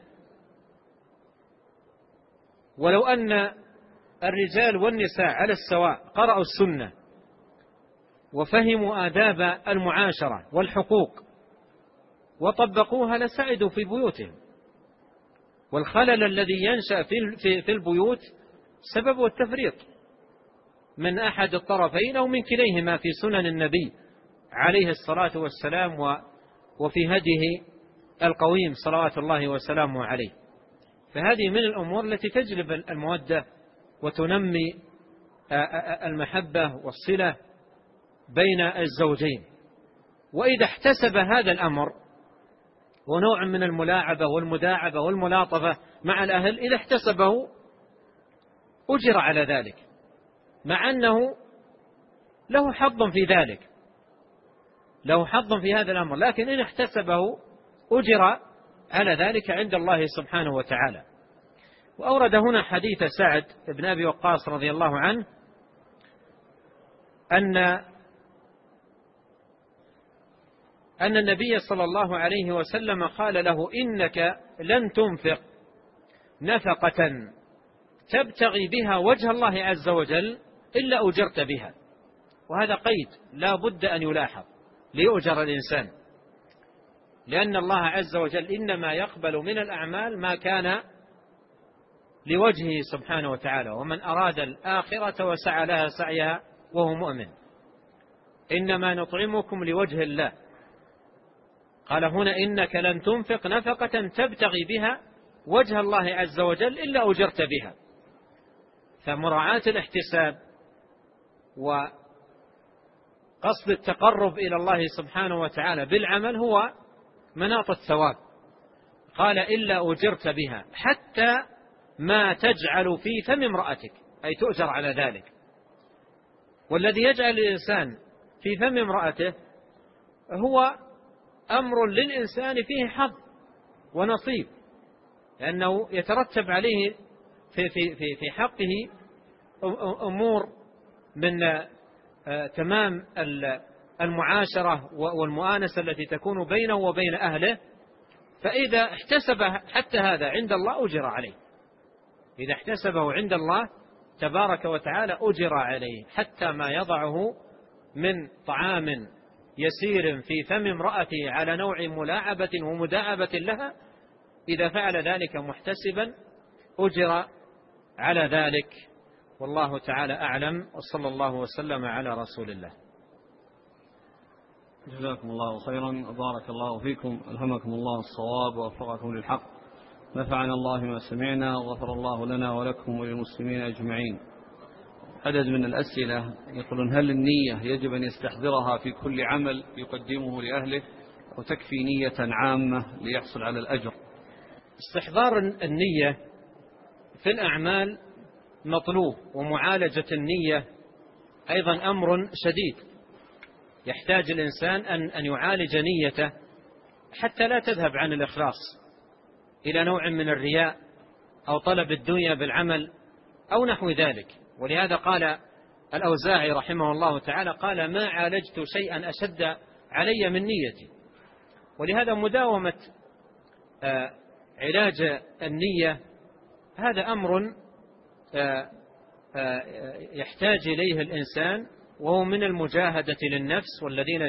Speaker 2: ولو أن الرجال والنساء على السواء قرأوا السنة وفهموا آداب المعاشرة والحقوق وطبقوها لسعدوا في بيوتهم. والخلل الذي ينشأ في البيوت سببه التفريط من أحد الطرفين أو من كليهما في سنن النبي عليه الصلاة والسلام وفي هديه القويم صلوات الله وسلامه عليه. فهذه من الأمور التي تجلب المودة وتنمي المحبة والصلة بين الزوجين. وإذا احتسب هذا الأمر ونوع من الملاعبة والمداعبة والملاطفة مع الأهل، إذا احتسبه أجر على ذلك، مع أنه له حظ في ذلك، له حظ في هذا الأمر، لكن إن احتسبه أجر على ذلك عند الله سبحانه وتعالى. وأورد هنا حديث سعد بن أبي وقاص رضي الله عنه أن النبي صلى الله عليه وسلم قال له: إنك لن تنفق نفقة تبتغي بها وجه الله عز وجل إلا أجرت بها. وهذا قيد لا بد أن يلاحظ ليؤجر الإنسان، لأن الله عز وجل إنما يقبل من الأعمال ما كان لوجهه سبحانه وتعالى. ومن أراد الآخرة وسعى لها سعيها وهو مؤمن إنما نطعمكم لوجه الله. قال هنا: إنك لن تنفق نفقة تبتغي بها وجه الله عز وجل إلا أجرت بها. فمراعاة الاحتساب وقصد التقرب إلى الله سبحانه وتعالى بالعمل هو مناط الثواب. قال: إلا أجرت بها، حتى ما تجعل في فم امرأتك، أي تؤجر على ذلك. والذي يجعل الإنسان في فم امرأته هو أمر للإنسان فيه حظ ونصيب، لأنه يترتب عليه في حقه أمور من تمام المعاشرة والمؤانسة التي تكون بينه وبين أهله. فإذا احتسب حتى هذا عند الله أجر عليه، إذا احتسبه عند الله تبارك وتعالى أجر عليه، حتى ما يضعه من طعام يسير في فم امرأته على نوع ملاعبة ومداعبة لها، إذا فعل ذلك محتسبا أجر على ذلك. والله تعالى أعلم، وصلى الله وسلم على رسول الله.
Speaker 1: جزاكم الله خيرا وبارك الله فيكم، ألهمكم الله الصواب ووفقكم للحق، نفعنا الله ما سمعنا وغفر الله لنا ولكم وللمسلمين أجمعين. عدد من الأسئلة يقولون: هل النية يجب أن يستحضرها في كل عمل يقدمه لأهله، وتكفي نية عامة ليحصل على الأجر؟
Speaker 2: استحضار النية في الأعمال مطلوب، ومعالجة النية أيضا أمر شديد يحتاج الإنسان أن يعالج نيته حتى لا تذهب عن الإخلاص إلى نوع من الرياء أو طلب الدنيا بالعمل أو نحو ذلك. ولهذا قال الأوزاعي رحمه الله تعالى: قال: ما عالجت شيئا أشد علي من نيتي. ولهذا مداومة علاج النية هذا أمر يحتاج إليه الإنسان، وهو من المجاهدة للنفس،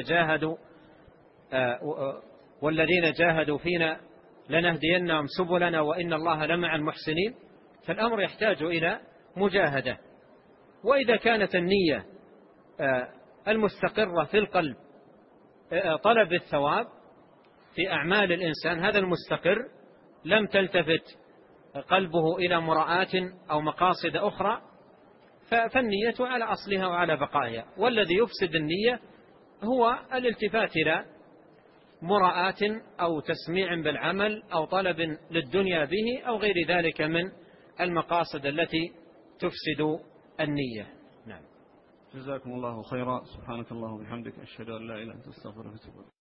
Speaker 2: والذين جاهدوا فينا لنهدينهم سبلنا وإن الله لمع المحسنين. فالأمر يحتاج إلى مجاهدة. وإذا كانت النية المستقرة في القلب طلب الثواب في أعمال الإنسان، هذا المستقر لم تلتفت قلبه إلى مراءة أو مقاصد أخرى، فالنية على أصلها وعلى بقائها. والذي يفسد النية هو الالتفات إلى مراءة أو تسميع بالعمل أو طلب للدنيا به أو غير ذلك من المقاصد التي تفسد النية. نعم.
Speaker 1: جزاكم الله خيرا. سبحانك اللهم وبحمدك، أشهد أن لا إله إلا أنت، أستغفرك وأتوب إليك.